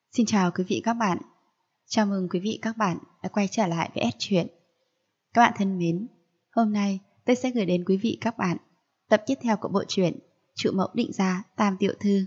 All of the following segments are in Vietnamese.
Xin chào quý vị các bạn. Chào mừng quý vị các bạn đã quay trở lại với S Truyện. Các bạn thân mến, hôm nay tôi sẽ gửi đến quý vị các bạn tập tiếp theo của bộ truyện Trụ Mẫu Định Gia Tam Tiểu Thư.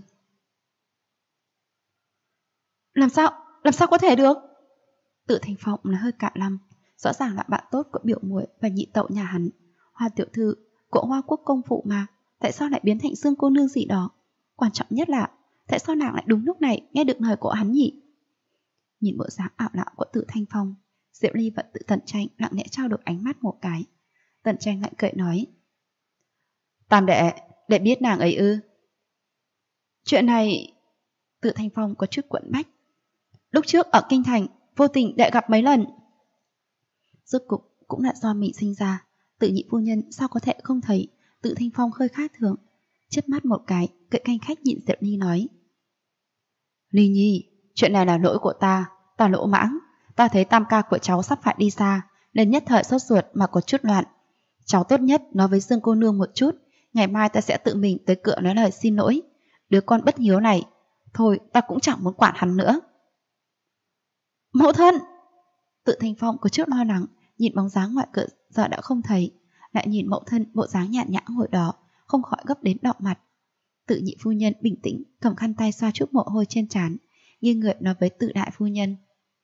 Làm sao có thể được? Tự Thanh Phong nói hơi cạn lòng, rõ ràng là bạn tốt của biểu muội và nhị tậu nhà hắn, Hoa tiểu thư của Hoa Quốc công phụ mà, tại sao lại biến thành Dương cô nương gì đó? Quan trọng nhất là tại sao nàng lại đúng lúc này nghe được lời của hắn nhỉ? Nhìn bộ dáng ảo não của Tự Thanh Phong, Diệu Ly và Tự Tần Tranh lặng lẽ trao đổi ánh mắt một cái. Tần Tranh lại cười nói: Tam đệ biết nàng ấy ư? Chuyện này... Tự Thanh Phong có chút quẫn bách. Lúc trước ở kinh thành vô tình đệ gặp mấy lần. Rốt cục cũng là do mình sinh ra, Tự nhị phu nhân sao có thể không thấy Tự Thanh Phong hơi khác thường. Chớp mắt một cái, cậy canh khách nhịn Diệu Ly nói: Ly nhi, chuyện này là lỗi của ta lỗ mãng. Ta thấy tam ca của cháu sắp phải đi xa, nên nhất thời sốt ruột mà có chút loạn. Cháu tốt nhất nói với Dương cô nương một chút, ngày mai ta sẽ tự mình tới cửa nói lời xin lỗi. Đứa con bất hiếu này, thôi ta cũng chẳng muốn quản hắn nữa. Mẫu thân! Tự Thanh Phong có chút lo lắng, nhìn bóng dáng ngoài cửa giờ đã không thấy, lại nhìn mẫu thân bộ dáng nhàn nhã ngồi đó, không khỏi gấp đến đỏ mặt. Tự nhị phu nhân bình tĩnh cầm khăn tay xoa chút mồ hôi trên trán, nghiêng người nói với Tự đại phu nhân: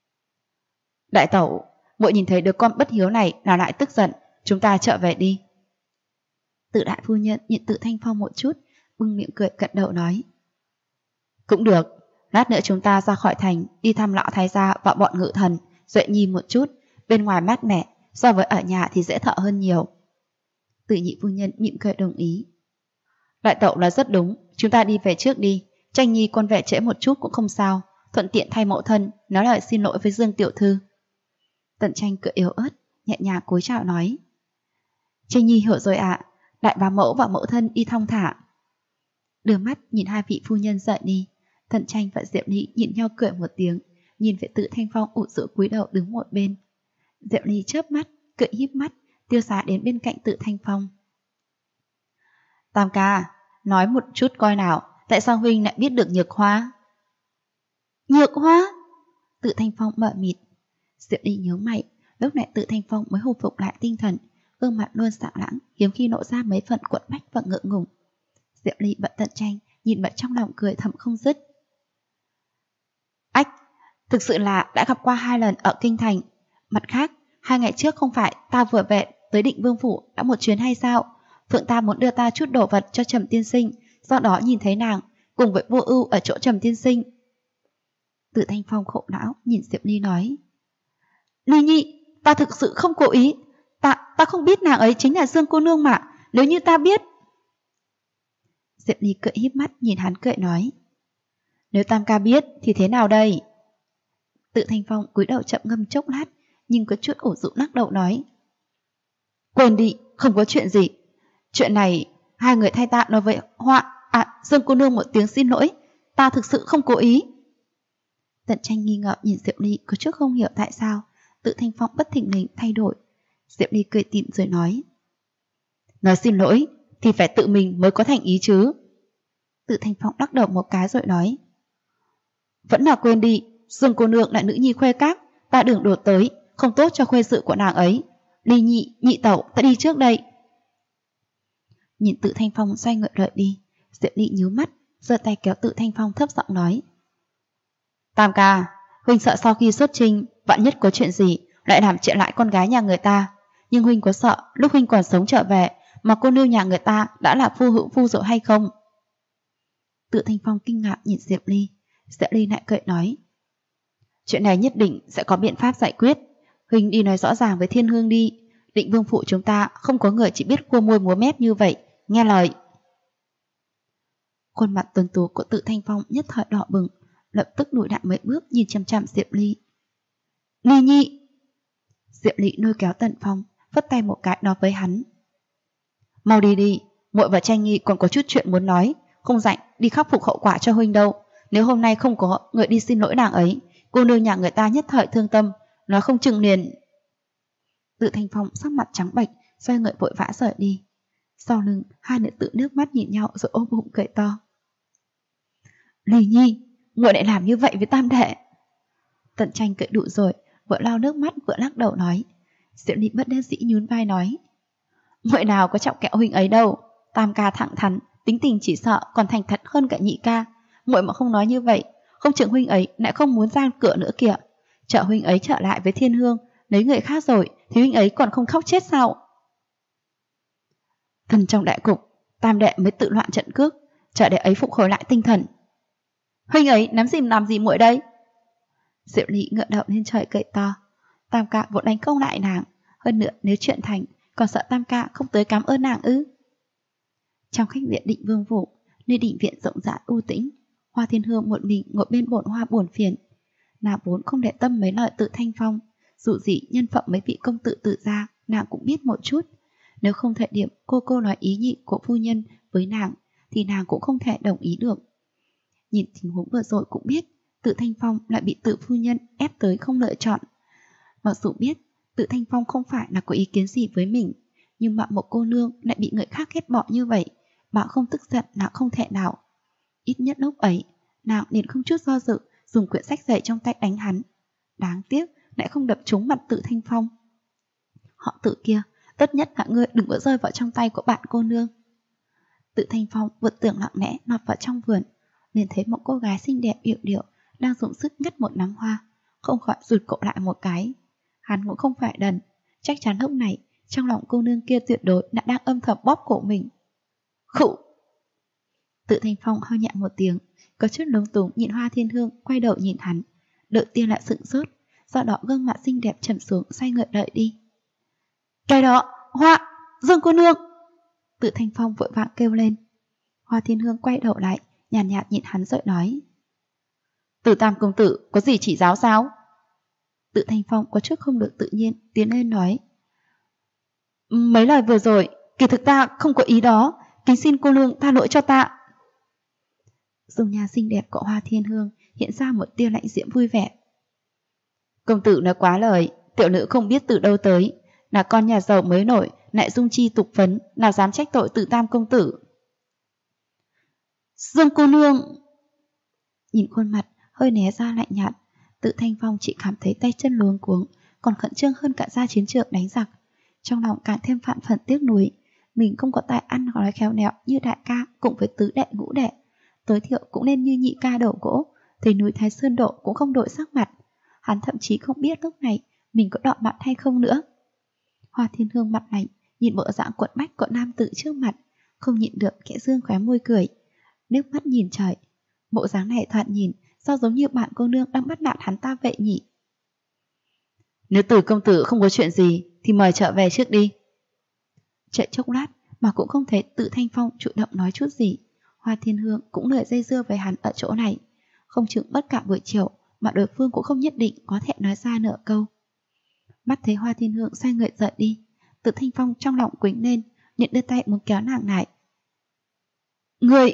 Đại tẩu, muội nhìn thấy đứa con bất hiếu này là lại tức giận, chúng ta trở về đi. Tự đại phu nhân nhìn Tự Thanh Phong một chút, bưng miệng cười cận đầu nói: Cũng được, lát nữa chúng ta ra khỏi thành, đi thăm lão thái gia và bọn ngự thần, Duệ nhi một chút, bên ngoài mát mẻ, so với ở nhà thì dễ thở hơn nhiều. Tự nhị phu nhân mỉm cười đồng ý: Đại tẩu nói rất đúng, chúng ta đi về trước đi, Tranh nhi con về trễ một chút cũng không sao, thuận tiện thay mẫu thân nói lời xin lỗi với Dương tiểu thư. Tần Tranh cười yếu ớt, nhẹ nhàng cúi chào nói: Tranh nhi hiểu rồi ạ, đại bá mẫu và mẫu thân đi thong thả. Đưa mắt nhìn hai vị phu nhân rời đi, Tần Tranh và Diệu Ly nhìn nhau cười một tiếng, nhìn về Tự Thanh Phong ủ rũ cúi đầu đứng một bên. Diệu Ly chớp mắt, cười híp mắt, tiêu sái đến bên cạnh Tự Thanh Phong. Tam ca, nói một chút coi nào, tại sao huynh lại biết được nhược hoa? Nhược hoa? Tự Thanh Phong mở mịt. Diệu Ly nhớ mày, lúc này Tự Thanh Phong mới hồi phục lại tinh thần, gương mặt luôn sảng lãng, hiếm khi lộ ra mấy phần quẫn bách và ngượng ngùng. Diệu Ly bận Tần Tranh, nhìn vậy trong lòng cười thầm không dứt. Ách, thực sự là đã gặp qua 2 lần ở kinh thành. Mặt khác, 2 ngày trước không phải ta vừa về tới Định Vương phủ đã một chuyến hay sao? Phượng ta muốn đưa ta chút đồ vật cho Trầm tiên sinh, do đó nhìn thấy nàng cùng với Vô Ưu ở chỗ Trầm tiên sinh. Tự Thanh Phong khổ não nhìn Diệu Ly nói: Ly nhi, ta thực sự không cố ý, ta không biết nàng ấy chính là Dương cô nương mà, nếu như ta biết. Diệu Ly cười híp mắt nhìn hắn cười nói: Nếu tam ca biết thì thế nào đây? Tự Thanh Phong cúi đầu chậm ngâm chốc lát, nhưng có chút ủ rũ lắc đầu nói: Quên đi, không có chuyện gì. Chuyện này, 2 người thay ta nói với Dương cô nương một tiếng xin lỗi, ta thực sự không cố ý. Tần Tranh nghi ngờ nhìn Diệu Ly có chút không hiểu tại sao Tự Thanh Phong bất thình lình thay đổi. Diệu Ly cười tủm rồi nói: Nói xin lỗi thì phải tự mình mới có thành ý chứ. Tự Thanh Phong lắc đầu một cái rồi nói: Vẫn là quên đi, Dương cô nương là nữ nhi khuê các, ta đừng đột tới, không tốt cho khuê sự của nàng ấy. Ly nhị, nhị tẩu, ta đi trước đây. Nhìn Tự Thanh Phong xoay người rời đi, Diệu Ly nhíu mắt, giơ tay kéo Tự Thanh Phong thấp giọng nói: Tam ca, huynh sợ sau khi xuất trinh, vạn nhất có chuyện gì lại làm chuyện lại con gái nhà người ta. Nhưng huynh có sợ lúc huynh còn sống trở về mà cô nương nhà người ta đã là phu hữu phu rồi hay không? Tự Thanh Phong kinh ngạc nhìn Diệu Ly. Diệu Ly lại cười nói: Chuyện này nhất định sẽ có biện pháp giải quyết. Huynh đi nói rõ ràng với Thiên Hương đi. Định Vương phủ chúng ta không có người chỉ biết cua môi múa mép như vậy, nghe lời. Khuôn mặt tuấn tú của Tự Thanh Phong nhất thời đỏ bừng, lập tức lùi lại mấy bước nhìn chăm chăm Diệu Ly. Ly nhi! Diệu Ly lôi kéo Tần Phong, vất tay một cái nói với hắn: Mau đi đi, muội và Tranh nhi còn có chút chuyện muốn nói, không rảnh đi khắc phục hậu quả cho huynh đâu. Nếu hôm nay không có người đi xin lỗi nàng ấy, cô nương nhà người ta nhất thời thương tâm, nói không chừng liền. Tự Thanh Phong sắc mặt trắng bệch, xoay người vội vã rời đi. Sau lưng, 2 nữ tử nước mắt nhìn nhau rồi ôm bụng cười to. Ly nhi, muội lại làm như vậy với tam đệ? Tần Tranh cậy đủ rồi, vừa lau nước mắt vừa lắc đầu nói. Diệu Ly bất đắc dĩ nhún vai nói. Muội nào có trọng kẹo huynh ấy đâu. Tam ca thẳng thắn, tính tình chỉ sợ còn thành thật hơn cả nhị ca. Muội mà không nói như vậy, không chừng huynh ấy lại không muốn ra cửa nữa kìa. Chờ huynh ấy trở lại với Thiên Hương, lấy người khác rồi thì huynh ấy còn không khóc chết sao? Thần trong đại cục, tam đệ mới tự loạn trận cước, chờ đệ ấy phục hồi lại tinh thần. Huynh ấy nắm dìm làm gì muội đây? Diệu Ly ngựa đầu lên trời cười to. Tam ca vội đánh công lại nàng, hơn nữa nếu chuyện thành, còn sợ tam ca không tới cảm ơn nàng ư? Trong khách viện Định Vương phủ, nơi định viện rộng rãi u tĩnh, Hoa Thiên Hương một mình ngồi bên bồn hoa buồn phiền. Nàng vốn không để tâm mấy lời Tự Thanh Phong, dù gì nhân phẩm mấy vị công tử tự ra, nàng cũng biết một chút. Nếu không thời điểm cô nói ý nhị của phu nhân với nàng, thì nàng cũng không thể đồng ý được. Nhìn tình huống vừa rồi cũng biết, Tự Thanh Phong lại bị Tự phu nhân ép tới không lựa chọn. Mặc dù biết Tự Thanh Phong không phải là có ý kiến gì với mình, nhưng mà một cô nương lại bị người khác ghét bỏ như vậy, bảo không tức giận là không thể nào. Ít nhất lúc ấy, nàng liền không chút do dự dùng quyển sách dạy trong tay đánh hắn. Đáng tiếc lại không đập trúng mặt Tự Thanh Phong. Họ Tự kia, tốt nhất là ngươi đừng có rơi vào trong tay của bạn cô nương. Tự Thanh Phong vượt tường lặng lẽ lọt vào trong vườn, liền thấy một cô gái xinh đẹp yểu điệu đang dùng sức ngắt một nắm hoa, không khỏi rụt cổ lại một cái. Hắn cũng không phải đần, chắc chắn lúc này trong lòng cô nương kia tuyệt đối đã đang âm thầm bóp cổ mình. Khụ! Tự Thanh Phong ho nhẹ một tiếng, có chút lúng túng nhìn Hoa Thiên Hương quay đầu nhìn hắn, đầu tiên lại sững sốt, sau đó gương mặt xinh đẹp trầm xuống xoay người đợi đi. Cái đó, Hoa, Dương cô nương! Tự Thanh Phong vội vàng kêu lên. Hoa Thiên Hương quay đầu lại, nhàn nhạt nhìn hắn rồi nói. Từ Tam công tử có gì chỉ giáo sao? Tự Thanh Phong có chút không được tự nhiên tiến lên nói. Mấy lời vừa rồi, kỳ thực ta không có ý đó, kính xin cô nương tha lỗi cho ta. Dung nhan xinh đẹp của Hoa Thiên Hương hiện ra một tia lạnh diễm vui vẻ. Công tử nói quá lời, tiểu nữ không biết từ đâu tới, là con nhà giàu mới nổi, lại dung chi tục phấn, nào dám trách tội Từ Tam công tử. Dương cô nương! Nhìn khuôn mặt hơi né ra lạnh nhạt, Tự Thanh Phong chỉ cảm thấy tay chân luống cuống, còn khẩn trương hơn cả ra chiến trường đánh giặc. Trong lòng càng thêm vạn phần tiếc nuối, mình không có tài ăn nói khéo léo như đại ca cùng với tứ đệ ngũ đệ, tối thiểu cũng nên như nhị ca đổ gỗ, thấy núi Thái Sơn độ cũng không đổi sắc mặt. Hắn thậm chí không biết lúc này mình có đỏ mặt hay không nữa. Hoa Thiên Hương mặt lạnh, nhìn bộ dạng quận bách của nam tử trước mặt, không nhịn được khẽ dương khóe môi cười, nước mắt nhìn trời. Bộ dáng này thoạt nhìn sao giống như bạn cô nương đang bắt nạt hắn ta vậy nhỉ? Nếu Từ công tử không có chuyện gì thì mời trở về trước đi. Chạy chốc lát mà cũng không thấy Tự Thanh Phong chủ động nói chút gì. Hoa Thiên Hương cũng lười dây dưa với hắn ở chỗ này, không chừng bất cả buổi chiều mà đối phương cũng không nhất định có thể nói ra nửa câu. Mắt thấy Hoa Thiên Hương xoay người rời đi, Tự Thanh Phong trong lòng quĩnh lên, nhận đưa tay muốn kéo nàng lại. Người!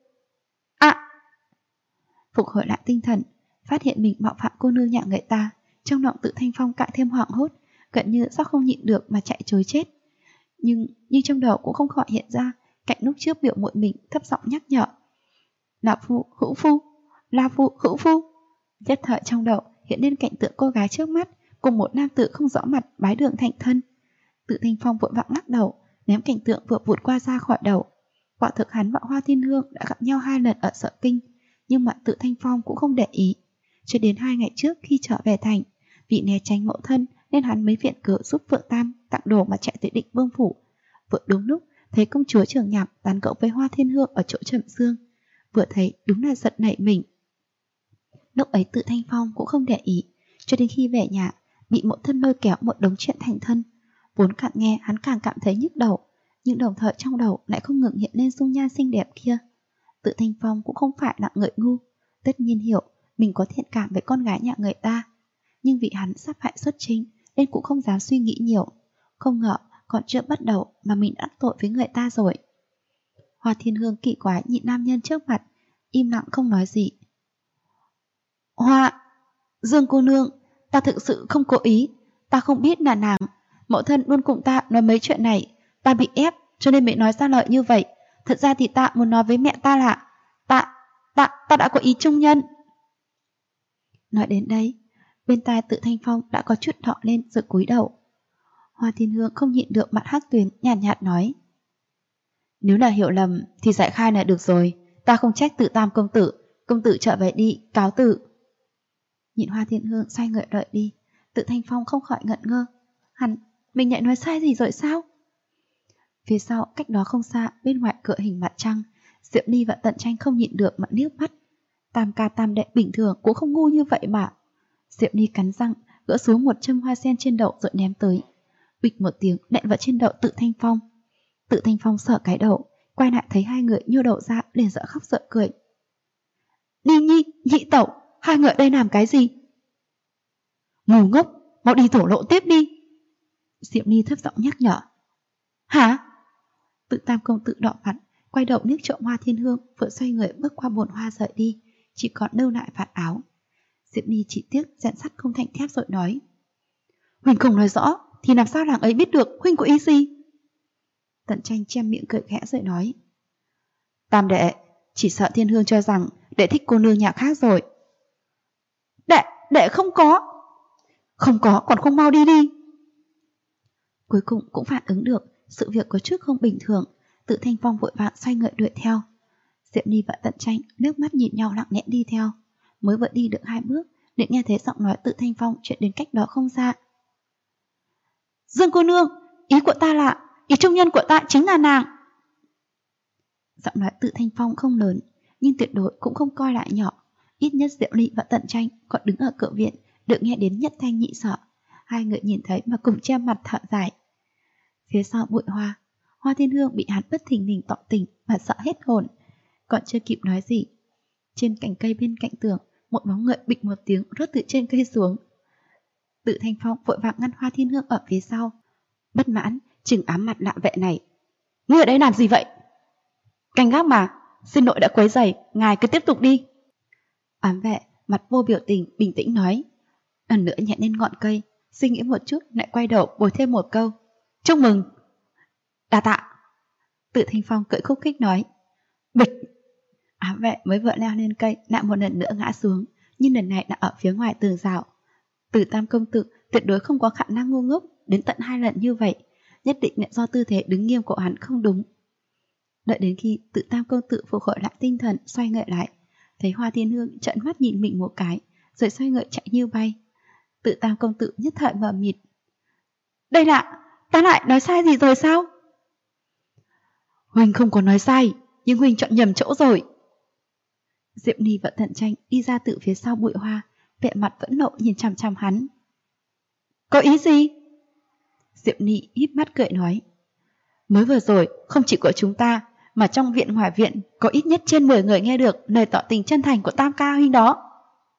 Phục hồi lại tinh thần, phát hiện mình mạo phạm cô nương nhà người ta, trong lòng Tự Thanh Phong càng thêm hoảng hốt, gần như sắp không nhịn được mà chạy trối chết. Nhưng trong đầu cũng không khỏi hiện ra cảnh lúc trước biểu muội mình thấp giọng nhắc nhở. Là phu, hữu phu, là phu, hữu phu. Nhất thời trong đầu hiện lên cảnh tượng cô gái trước mắt cùng một nam tử không rõ mặt bái đường thành thân. Tự Thanh Phong vội vàng lắc đầu, ném cảnh tượng vừa vụt qua ra khỏi đầu. Quả thực hắn và Hoa Thiên Hương đã gặp nhau 2 lần ở Sở Kinh, nhưng mà Tự Thanh Phong cũng không để ý. Cho đến 2 ngày trước khi trở về thành, vì né tránh mẫu thân nên hắn mới viện cớ giúp Phượng Tam tặng đồ mà chạy tới Định Vương phủ. Vừa đúng lúc thấy công chúa Trường Nhạc tán gẫu với Hoa Thiên Hương ở chỗ Trầm Dương, vừa thấy đúng là giật nảy mình. Lúc ấy Tự Thanh Phong cũng không để ý, cho đến khi về nhà bị mẫu thân lôi kéo một đống chuyện thành thân. Vốn càng nghe hắn càng cảm thấy nhức đầu, nhưng đồng thời trong đầu lại không ngừng hiện lên dung nhan xinh đẹp kia. Tự Thanh Phong cũng không phải là người ngu, tất nhiên hiểu mình có thiện cảm với con gái nhà người ta, nhưng vì hắn sắp hại xuất trinh nên cũng không dám suy nghĩ nhiều. Không ngờ còn chưa bắt đầu mà mình đã tội với người ta rồi. Hoa Thiên Hương kỳ quái nhìn nam nhân trước mặt, im lặng không nói gì. Hoa, Dương cô nương, ta thực sự không cố ý, ta không biết là nàng. Mẫu thân luôn cùng ta nói mấy chuyện này, ta bị ép cho nên mới nói ra lời như vậy. Thật ra thì ta muốn nói với mẹ ta là ta đã có ý trung nhân. Nói đến đây, bên tai Tự Thanh Phong đã có chút đỏ lên rồi cúi đầu. Hoa Thiên Hương không nhịn được mặt Hắc Tuyền nhàn nhạt nói: Nếu là hiểu lầm thì giải khai là được rồi, ta không trách Tự Tam công tử trở về đi, cáo từ. Nhìn Hoa Thiên Hương xoay người đợi đi, Tự Thanh Phong không khỏi ngẩn ngơ. Mình lại nói sai gì rồi sao? Phía sau, cách đó không xa, bên ngoài cửa hình mặt trăng, Diệu Ly và Tận Tranh không nhịn được mà liếc mắt. Tam ca tam đệ bình thường cũng không ngu như vậy mà. Diệu Ly cắn răng, gỡ xuống một châm hoa sen trên đậu rồi ném tới. Bịch một tiếng nện vào trên đậu Tự Thanh Phong. Tự Thanh Phong sợ cái đầu, quay lại thấy hai người nhô đầu ra, liền dở khóc dở cười. Ni Nhi, Nhị Tẩu, hai người đây làm cái gì? Ngu ngốc, mau đi thổ lộ tiếp đi. Diệu Ly thấp giọng nhắc nhở. Hả? Tự Tam công tử đỏ mặt, quay đầu liếc trộm Hoa Thiên Hương, vừa xoay người bước qua bồn hoa rời đi, chỉ còn lưu lại vạt áo. Diệu Ly chỉ tiếc rèn sắt không thành thép rồi nói. Huynh không nói rõ, thì làm sao nàng ấy biết được huynh có ý gì? Tận Tranh che miệng cười khẽ rồi nói. Tam đệ, chỉ sợ Thiên Hương cho rằng đệ thích cô nương nhà khác rồi. Đệ không có. Không có còn không mau đi đi. Cuối cùng cũng phản ứng được sự việc có chút không bình thường. Tự Thanh Phong vội vàng xoay người đuổi theo. Diệu Ly và Tận Tranh nước mắt nhìn nhau lặng lẽ đi theo. Mới vừa đi được 2 bước, liền nghe thấy giọng nói Tự Thanh Phong chuyện đến cách đó không xa. Dương cô nương, ý của ta là, ý trung nhân của ta chính là nàng. Giọng nói Tự Thanh Phong không lớn, nhưng tuyệt đối cũng không coi lại nhỏ. Ít nhất Diệu Ly và Tận Tranh còn đứng ở cửa viện, được nghe đến nhất thanh nhị sở. Hai người nhìn thấy mà cùng che mặt thở dài. Phía sau bụi hoa, Hoa Thiên Hương bị hắn bất thình lình tỏ tình mà sợ hết hồn. Còn chưa kịp nói gì, trên cành cây bên cạnh tường, một bóng người bịch một tiếng rớt từ trên cây xuống. Tự Thanh Phong vội vàng ngăn Hoa Thiên Hương ở phía sau. Bất mãn chừng ám mặt lạ vệ này. Ngươi ở đây làm gì vậy? Canh gác mà, xin lỗi đã quấy rầy, ngài cứ tiếp tục đi. Ám vệ mặt vô biểu tình bình tĩnh nói. Lần nữa nhẹ lên ngọn cây, suy nghĩ một chút lại quay đầu bồi thêm một câu. Chúc mừng. Đa tạ. Tự Thanh Phong cười khúc khích nói. Bịch. Ám vệ mới vừa leo lên cây lại một lần nữa ngã xuống, nhưng lần này đã ở phía ngoài tường rào. Từ Tam công tử tuyệt đối không có khả năng ngu ngốc đến tận 2 lần như vậy, nhất định là do tư thế đứng nghiêm của hắn không đúng. Đợi đến khi Tự Tam công tử phục hồi lại tinh thần, xoay người lại, thấy Hoa Thiên Hương trợn mắt nhìn mình một cái, rồi xoay người chạy như bay. Tự Tam công tử nhất thời mờ mịt. Đây là, ta lại nói sai gì rồi sao? Huynh không có nói sai, nhưng Huynh chọn nhầm chỗ rồi. Diệu Ly và Tận Tranh đi ra từ phía sau bụi hoa, vẻ mặt vẫn nộ nhìn chằm chằm hắn. Có ý gì? Diệu Ly híp mắt cười nói. Mới vừa rồi, không chỉ của chúng ta, mà trong viện ngoài viện có ít nhất trên 10 người nghe được lời tỏ tình chân thành của Tam ca huynh đó.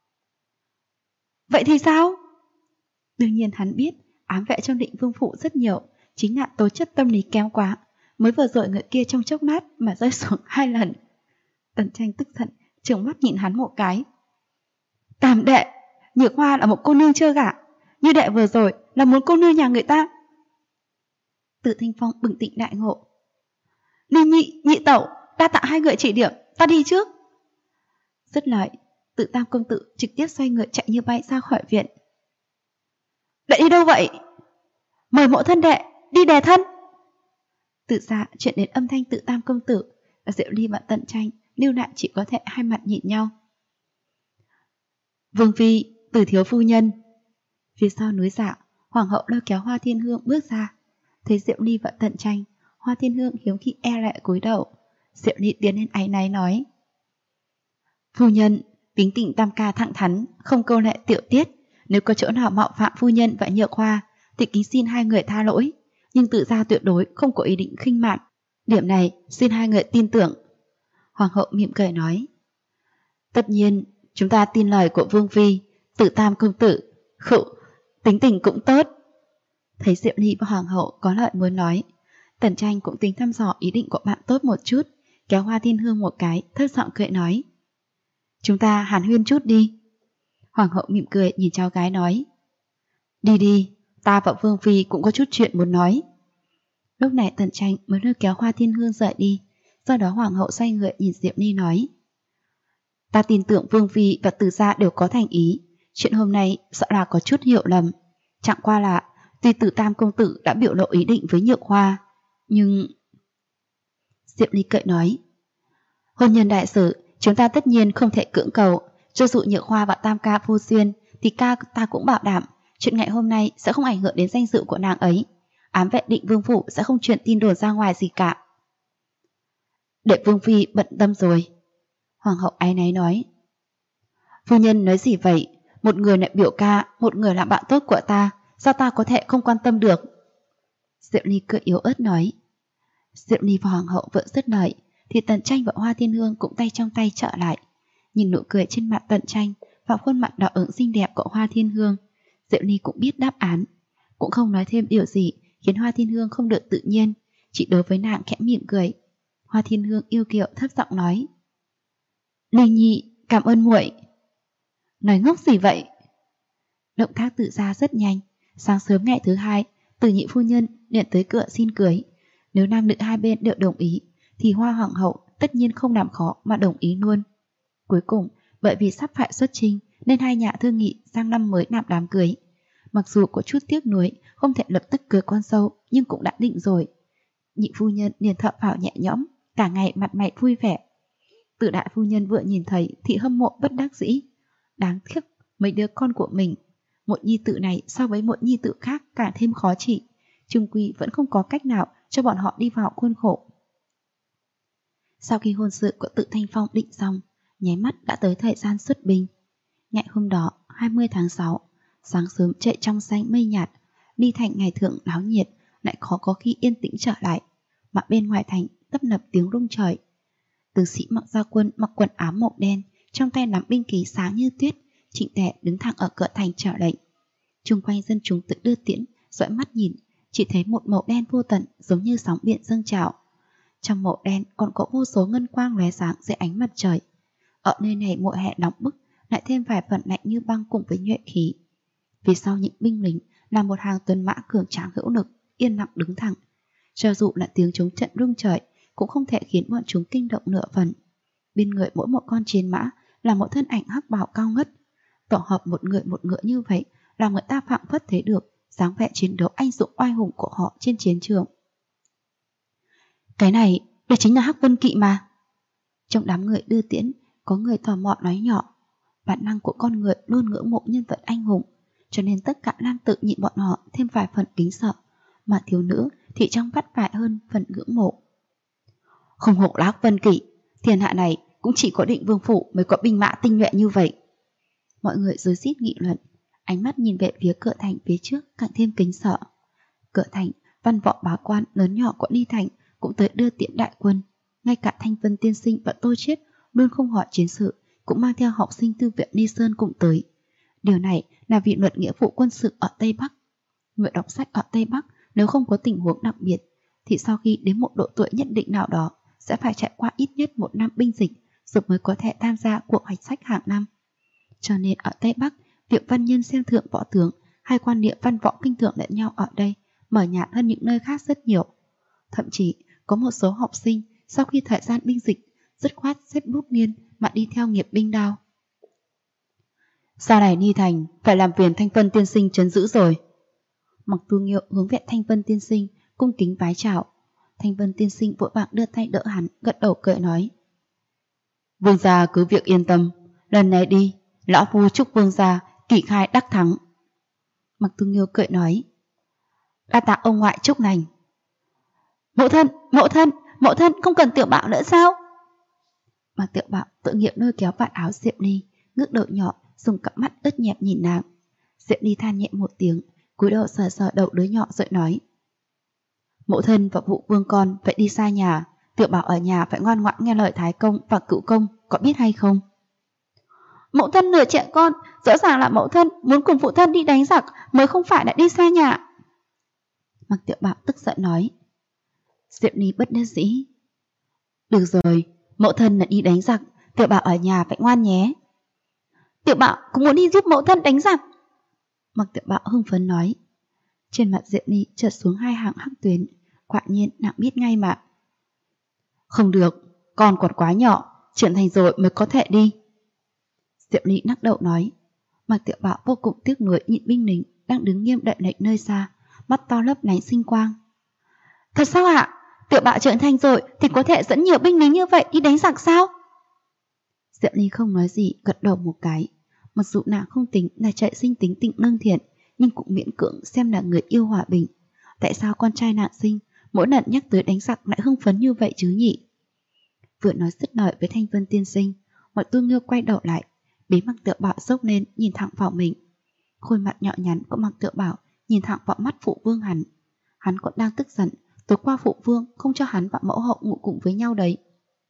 Vậy thì sao? Đương nhiên hắn biết ám vệ trong Định Vương phủ rất nhiều, chính là tố chất tâm lý kém quá. Mới vừa rồi người kia trong chốc lát mà rơi xuống 2 lần. Tần Tranh tức giận, trừng mắt nhìn hắn một cái. Tam đệ, Nhược Hoa là một cô nương chưa gả, như đệ vừa rồi là muốn cô nương nhà người ta. Tự Thanh Phong bừng tỉnh đại ngộ. Ly Nhị, Nhị Tẩu, đa tạ hai người chỉ điểm, ta đi trước. Dứt lời, Tự Tam công tử trực tiếp xoay người chạy như bay ra khỏi viện. Đệ đi đâu vậy? Mời mộ thân đệ, đi đè thân. Từ xa chuyện đến âm thanh Tự Tam công tử, và Diệu Ly và Tận Tranh lưu lại chỉ có thể hai mặt nhìn nhau. Vương phi, Từ thiếu phu nhân. Phía sau núi Dạ, hoàng hậu lôi kéo Hoa Thiên Hương bước ra. Thấy Diệu Ly và Tận Tranh, Hoa Thiên Hương hiếm khi e lệ cúi đầu. Diệu Ly tiến lên áy náy nói. Phu nhân, tính tình Tam ca thẳng thắn, không câu nệ tiểu tiết. Nếu có chỗ nào mạo phạm phu nhân và Nhược Hoa, thì kính xin hai người tha lỗi. Nhưng tự ra tuyệt đối không có ý định khinh mạn. Điểm này xin hai người tin tưởng. Hoàng hậu mỉm cười nói. Tất nhiên, chúng ta tin lời của Vương phi, Tự Tam công tử. Khụ, tính tình cũng tốt. Thấy Diệu Ly và Hoàng hậu có lời muốn nói, Tần Tranh cũng tính thăm dò ý định của bạn tốt một chút, kéo Hoa Thiên Hương một cái, thấp giọng cười nói. Chúng ta hàn huyên chút đi. Hoàng hậu mỉm cười nhìn cháu gái nói. Đi đi, ta và Vương phi cũng có chút chuyện muốn nói. Lúc này Tần Tranh mới lôi kéo Hoa Thiên Hương rời đi. Sau đó Hoàng hậu xoay người nhìn Diệu Ly nói. Ta tin tưởng Vương phi và Từ gia đều có thành ý, Chuyện hôm nay sợ là có chút hiểu lầm. Chẳng qua là tuy Tử Tam công tử đã biểu lộ ý định với Nhược Hoa, nhưng... Diệp Ly cười nói, hôn nhân đại sự, chúng ta tất nhiên không thể cưỡng cầu. Cho dù Nhược Hoa và Tam ca vô duyên, thì ta cũng bảo đảm chuyện ngày hôm nay sẽ không ảnh hưởng đến danh dự của nàng ấy. Ám vệ Định Vương phủ sẽ không truyền tin đồn ra ngoài gì cả. Để Vương phi bận tâm rồi. Hoàng hậu áy náy nói. Phu nhân nói gì vậy? Một người là biểu ca, một người là bạn tốt của ta, sao ta có thể không quan tâm được? Diệp Ly cười yếu ớt nói. Diệp Ly và Hoàng hậu vẫn dứt lời, thì Tần Tranh và Hoa Thiên Hương cũng tay trong tay trở lại. Nhìn nụ cười trên mặt Tần Tranh và khuôn mặt đỏ ửng xinh đẹp của Hoa Thiên Hương, Diệp Ly cũng biết đáp án, cũng không nói thêm điều gì khiến Hoa Thiên Hương không được tự nhiên, chỉ đối với nàng khẽ mỉm cười. Hoa Thiên Hương yêu kiều thấp giọng nói, Ly Nhi, cảm ơn muội. Nói ngốc gì vậy? Động tác tự ra rất nhanh. Sáng sớm ngày thứ hai, Từ nhị phu nhân liền tới cửa xin cưới. Nếu nam nữ hai bên đều đồng ý, thì Hoa hoàng hậu tất nhiên không làm khó mà đồng ý luôn. Cuối cùng, bởi vì sắp phải xuất chinh, nên hai nhà thương nghị sang năm mới làm đám cưới. Mặc dù có chút tiếc nuối, không thể lập tức cưới con dâu, nhưng cũng đã định rồi. Nhị phu nhân liền thở phào nhẹ nhõm, cả ngày mặt mày vui vẻ. Từ đại phu nhân vừa nhìn thấy thì hâm mộ bất đắc dĩ. Đáng tiếc, mấy đứa con của mình, một nhi tử này so với một nhi tử khác càng thêm khó trị. Chung quy vẫn không có cách nào cho bọn họ đi vào khuôn khổ. Sau khi hôn sự của Tự Thanh Phong định xong, nháy mắt đã tới thời gian xuất binh. Ngày hôm đó, 20 tháng 6, sáng sớm trời trong xanh mây nhạt, Ly Thành ngày thượng náo nhiệt, lại khó có khi yên tĩnh trở lại, mà bên ngoài thành tấp nập tiếng rung trời. Tướng sĩ mặc gia quân mặc quần áo màu đen, trong tay nắm binh khí sáng như tuyết, trịnh tề đứng thẳng ở cửa thành chờ lệnh. Chung quanh dân chúng tự đưa tiễn, dõi mắt nhìn, chỉ thấy một màu đen vô tận giống như sóng biển dâng trào. Trong màu đen còn có vô số ngân quang lóe sáng dưới ánh mặt trời. Ở nơi này mùa hè nóng bức, lại thêm vài phần lạnh như băng cùng với nhuệ khí. Phía sau những binh lính là một hàng tuần mã cường tráng hữu lực, yên lặng đứng thẳng. Cho dù là tiếng chống trận rung trời, cũng không thể khiến bọn chúng kinh động nửa phần. Bên người mỗi một con chiến mã là một thân ảnh hắc bào cao ngất. Tổ hợp một người một ngựa như vậy, làm người ta phảng phất thấy được dáng vẻ chiến đấu anh dũng oai hùng của họ trên chiến trường. Cái này, đây chính là Hắc Vân Kỵ mà. Trong đám người đưa tiễn, có người tò mò nói nhỏ. Bản năng của con người luôn ngưỡng mộ nhân vật anh hùng, cho nên tất cả nam tự nhịn bọn họ thêm vài phần kính sợ, mà thiếu nữ thì trong vắt vải hơn phần ngưỡng mộ. Không hổ là Hắc Vân Kỵ, thiên hạ này cũng chỉ có Định Vương phủ mới có binh mã tinh nhuệ như vậy. Mọi người rối rít nghị luận, ánh mắt nhìn về phía cửa thành phía trước càng thêm kính sợ. Cửa thành, văn võ bá quan lớn nhỏ của Ly Thành cũng tới đưa tiễn đại quân. Ngay cả Thanh Vân tiên sinh và Tô Chiết luôn không hỏi chiến sự, cũng mang theo học sinh thư viện Ni Sơn cùng tới. Điều này là vì luật nghĩa vụ quân sự ở Tây Bắc. Người đọc sách ở Tây Bắc nếu không có tình huống đặc biệt, thì sau khi đến một độ tuổi nhất định nào đó sẽ phải trải qua ít nhất 1 năm binh dịch rồi mới có thể tham gia cuộc hoạch sách hàng năm. Cho nên ở Tây Bắc, việc văn nhân xem thượng võ tướng hay quan niệm văn võ kinh thượng lẫn nhau ở đây mở nhạt hơn những nơi khác rất nhiều. Thậm chí có một số học sinh sau khi thời gian binh dịch dứt khoát xếp bút nghiên mà đi theo nghiệp binh đao. Sau này Ni Thành phải làm phiền Thanh Vân tiên sinh trấn giữ rồi. Mặc Tu Nghiêu hướng về Thanh Vân tiên sinh cung kính vái chào. Thanh Vân tiên sinh vội vàng đưa tay đỡ hắn, gật đầu cười nói: Vương gia cứ việc yên tâm, lần này đi, lão phu chúc vương gia kỷ khai đắc thắng. Mặc Tu Nghiêu cười nói: Đa tạ ông ngoại chúc lành. Mẫu thân không cần Tiểu Bảo nữa sao? Mặc Tiểu Bảo tội nghiệp lôi kéo vạt áo Diệp Ly, ngước đầu nhỏ dùng cặp mắt ướt nhẹp nhìn nàng. Diệp Ly than nhẹ một tiếng, cúi đầu sờ sờ đầu đứa nhỏ rồi nói: Mẫu thân và vụ vương con phải đi xa nhà, Tiểu Bảo ở nhà phải ngoan ngoãn nghe lời Thái công và Cựu công, có biết hay không? Mẫu thân nửa trẻ con, rõ ràng là mẫu thân muốn cùng phụ thân đi đánh giặc mới không phải đã đi xa nhà. Mặc Tiểu Bảo tức giận nói. Diệp Ly bất đắc dĩ: Được rồi, mẫu thân là đi đánh giặc, Tiểu Bảo ở nhà phải ngoan nhé. Tiểu Bảo cũng muốn đi giúp mẫu thân đánh giặc. Mặc Tiểu Bảo hưng phấn nói. Trên mặt Diệp Ly chợt xuống 2 hàng hắc tuyến, quả nhiên nàng biết ngay mà. Không được, con còn quá nhỏ, trưởng thành rồi mới có thể đi. Diệp Ly lắc đầu nói. Mạc Tiểu Bảo vô cùng tiếc nuối nhìn binh lính đang đứng nghiêm đợi lệnh nơi xa, mắt to lấp lánh sinh quang. Thật sao ạ? Tiểu Bảo trưởng thành rồi thì có thể dẫn nhiều binh lính như vậy đi đánh giặc sao? Diệp Ly không nói gì, gật đầu một cái. Mặc dù nàng không tính là chạy sinh tính tình lương thiện, nhưng cũng miễn cưỡng xem là người yêu hòa bình. Tại sao con trai nàng sinh mỗi lần nhắc tới đánh giặc lại hưng phấn như vậy chứ nhỉ? Vừa nói dứt lời với Thanh Vân tiên sinh, Mọi Tu Nghiêu quay đầu lại, bế Mạc Tiểu Bảo dốc lên nhìn thẳng vào mình. Khuôn mặt nhỏ nhắn của Mạc Tiểu Bảo nhìn thẳng vào mắt phụ vương hắn. Hắn còn đang tức giận, tối qua phụ vương không cho hắn và mẫu hậu ngủ cùng với nhau đấy.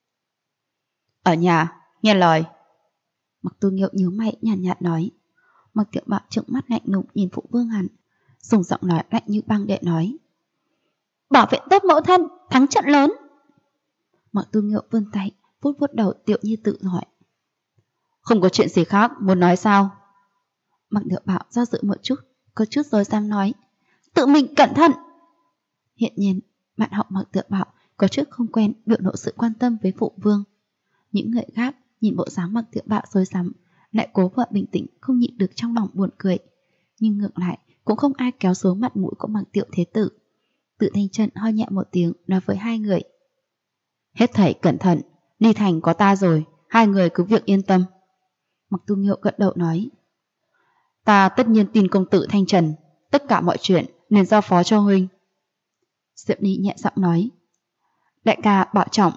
Ở nhà, nghe lời. Mạc Tu Nghiêu nhíu mày nhàn nhạt nói. Mạc Tiểu Bảo trợn mắt lạnh lùng nhìn phụ vương hắn, dùng giọng nói lạnh như băng để nói. Bảo vệ tốt mẫu thân, thắng trận lớn. Mạc Tu Nghiêu vươn tay, vuốt vuốt đầu Tiểu Nhi tự hỏi. Không có chuyện gì khác muốn nói sao? Mạc Tiểu Bảo do dự một chút, có chút rồi dám nói. Tự mình cẩn thận. Hiện nhiên, bạn học Mạc Tiểu Bảo có chút không quen biểu lộ sự quan tâm với phụ vương. Những người khác nhìn bộ dáng Mạc Tiểu Bảo rối rắm, lại cố vợ bình tĩnh không nhịn được trong lòng buồn cười. Nhưng ngược lại cũng không ai kéo xuống mặt mũi của Mạc Tiểu Thế Tử. Tự Thanh Trần ho nhẹ một tiếng nói với hai người. Hết thảy cẩn thận, Ly Thành có ta rồi, hai người cứ việc yên tâm. Mạc Tu Nghiêu gật đầu nói. Ta tất nhiên tin công tử Thanh Trần, tất cả mọi chuyện nên giao phó cho huynh. Diệp Ly nhẹ giọng nói. Đại ca bảo trọng.